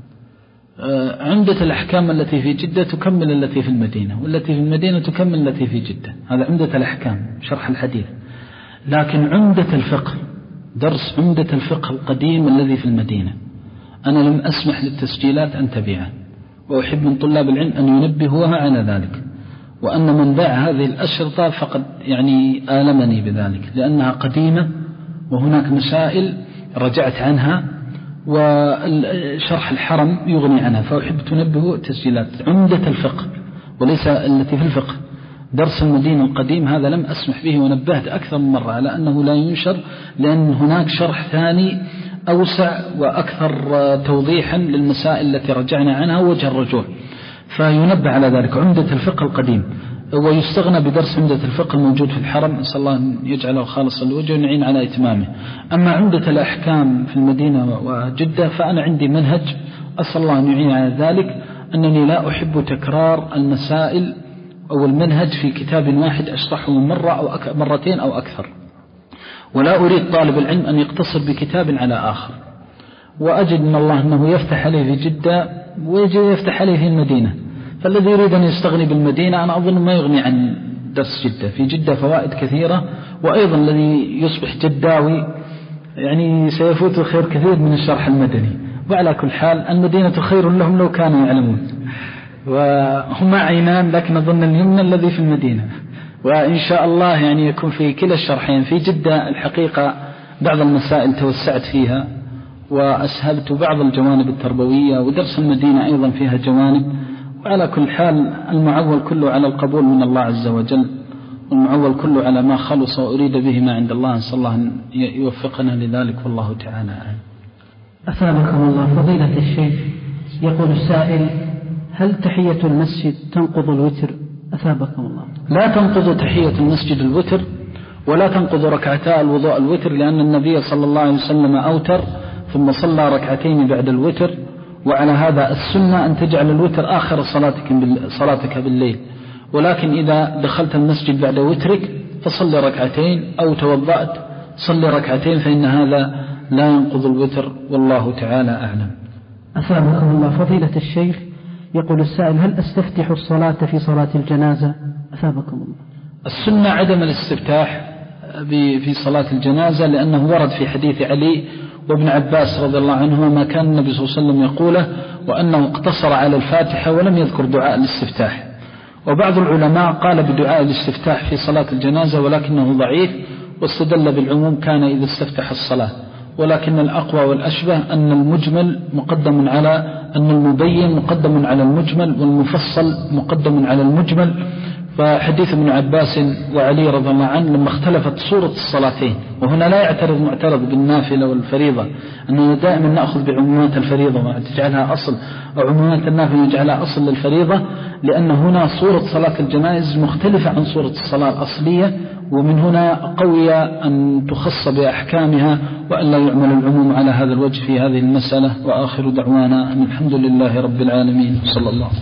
عمدة الأحكام التي في جدة تكمل التي في المدينة، والتي في المدينة تكمل التي في جدة. هذا عمدة الأحكام شرح الحديث. لكن عمدة الفقه، درس عمدة الفقه القديم الذي في المدينة، أنا لم أسمح للتسجيلات أن تبيعه، وأحب من طلاب العلم أن ينبهوها على ذلك، وأن من باع هذه الأشرطة فقد يعني آلمني بذلك، لأنها قديمة وهناك مسائل رجعت عنها وشرح الحرم يغني عنها، فأحب تنبهوا تسجيلات عمدة الفقه وليس التي في الفقه. درس المدينة القديم هذا لم أسمح به، ونبهت أكثر من مرة على أنه لا ينشر، لأن هناك شرح ثاني أوسع وأكثر توضيحا للمسائل التي رجعنا عنها وجه الرجوع، فينبه على ذلك. عمدة الفقه القديم، ويستغنى بدرس عمدة الفقه الموجود في الحرم، نسأل الله أن يجعله خالصا لوجهه ونعين على إتمامه. أما عمدة الأحكام في المدينة وجدة فأنا عندي منهج، أسأل الله أن يعين على ذلك، أنني لا أحب تكرار المسائل أو المنهج في كتاب واحد أشرحه مرة أو مرتين أو أكثر، ولا أريد طالب العلم أن يقتصر بكتاب على آخر. وأجد من الله أنه يفتح عليه في جدة ويجي يفتح عليه في المدينة، فالذي يريد أن يستغني بالمدينة أنا أظن ما يغني عن درس جدة. في جدة فوائد كثيرة، وأيضا الذي يصبح جداوي يعني سيفوت خير كثير من الشرح المدني. وعلى كل حال المدينة خير لهم لو كانوا يعلمون، وهما عينان لكن أظن اليمنى الذي في المدينة. وإن شاء الله يعني يكون في كلا الشرحين. في جدة الحقيقة بعض المسائل توسعت فيها وأسهبت بعض الجوانب التربوية، ودرس المدينة أيضا فيها جوانب. وعلى كل حال المعول كله على القبول من الله عز وجل، والمعول كله على ما خلص وأريد به ما عند الله، نسأل الله أن يوفقنا لذلك، والله تعالى أعلم. أثابكم الله. فضيلة الشيخ يقول السائل: هل تحية المسجد تنقض الوتر؟ أثابكم الله. لا تنقض تحية المسجد الوتر، ولا تنقض ركعتا الوضوء الوتر، لأن النبي صلى الله عليه وسلم أوتر ثم صلى ركعتين بعد الوتر، وعلى هذا السنة أن تجعل الوتر آخر صلاتك بالليل، ولكن إذا دخلت المسجد بعد وترك فصل ركعتين، أو توضأت صل ركعتين، فإن هذا لا ينقض الوتر، والله تعالى أعلم. أثابكم الله. فضيلة الشيخ، يقول السائل: هل أستفتح الصلاة في صلاة الجنازة؟ أثابكم الله. السنة عدم الاستفتاح في صلاة الجنازة، لأنه ورد في حديث علي وابن عباس رضي الله عنهما ما كان النبي صلى الله عليه وسلم يقوله، وأنه اقتصر على الفاتحة ولم يذكر دعاء الاستفتاح. وبعض العلماء قال بدعاء الاستفتاح في صلاة الجنازة، ولكنه ضعيف، واستدل بالعموم كان إذا استفتح الصلاة، ولكن الأقوى والأشبه أن المجمل مقدم على أن المبين مقدم على المجمل، والمفصل مقدم على المجمل. فحديث ابن عباس وعلي رضي الله عنه لما اختلفت صورة الصلاتين، وهنا لا يعترض معترض بالنافلة والفريضة، أنه دائما نأخذ بعمومات الفريضة وتجعلها أصل، أو عمومات النافلة وجعلها أصل للفريضة، لأن هنا صورة صلاة الجنائز مختلفة عن صورة الصلاة الأصلية، ومن هنا قوي أن تخص بأحكامها، وأن لا يعمل العموم على هذا الوجه في هذه المسألة. وآخر دعوانا أن الحمد لله رب العالمين، صلى الله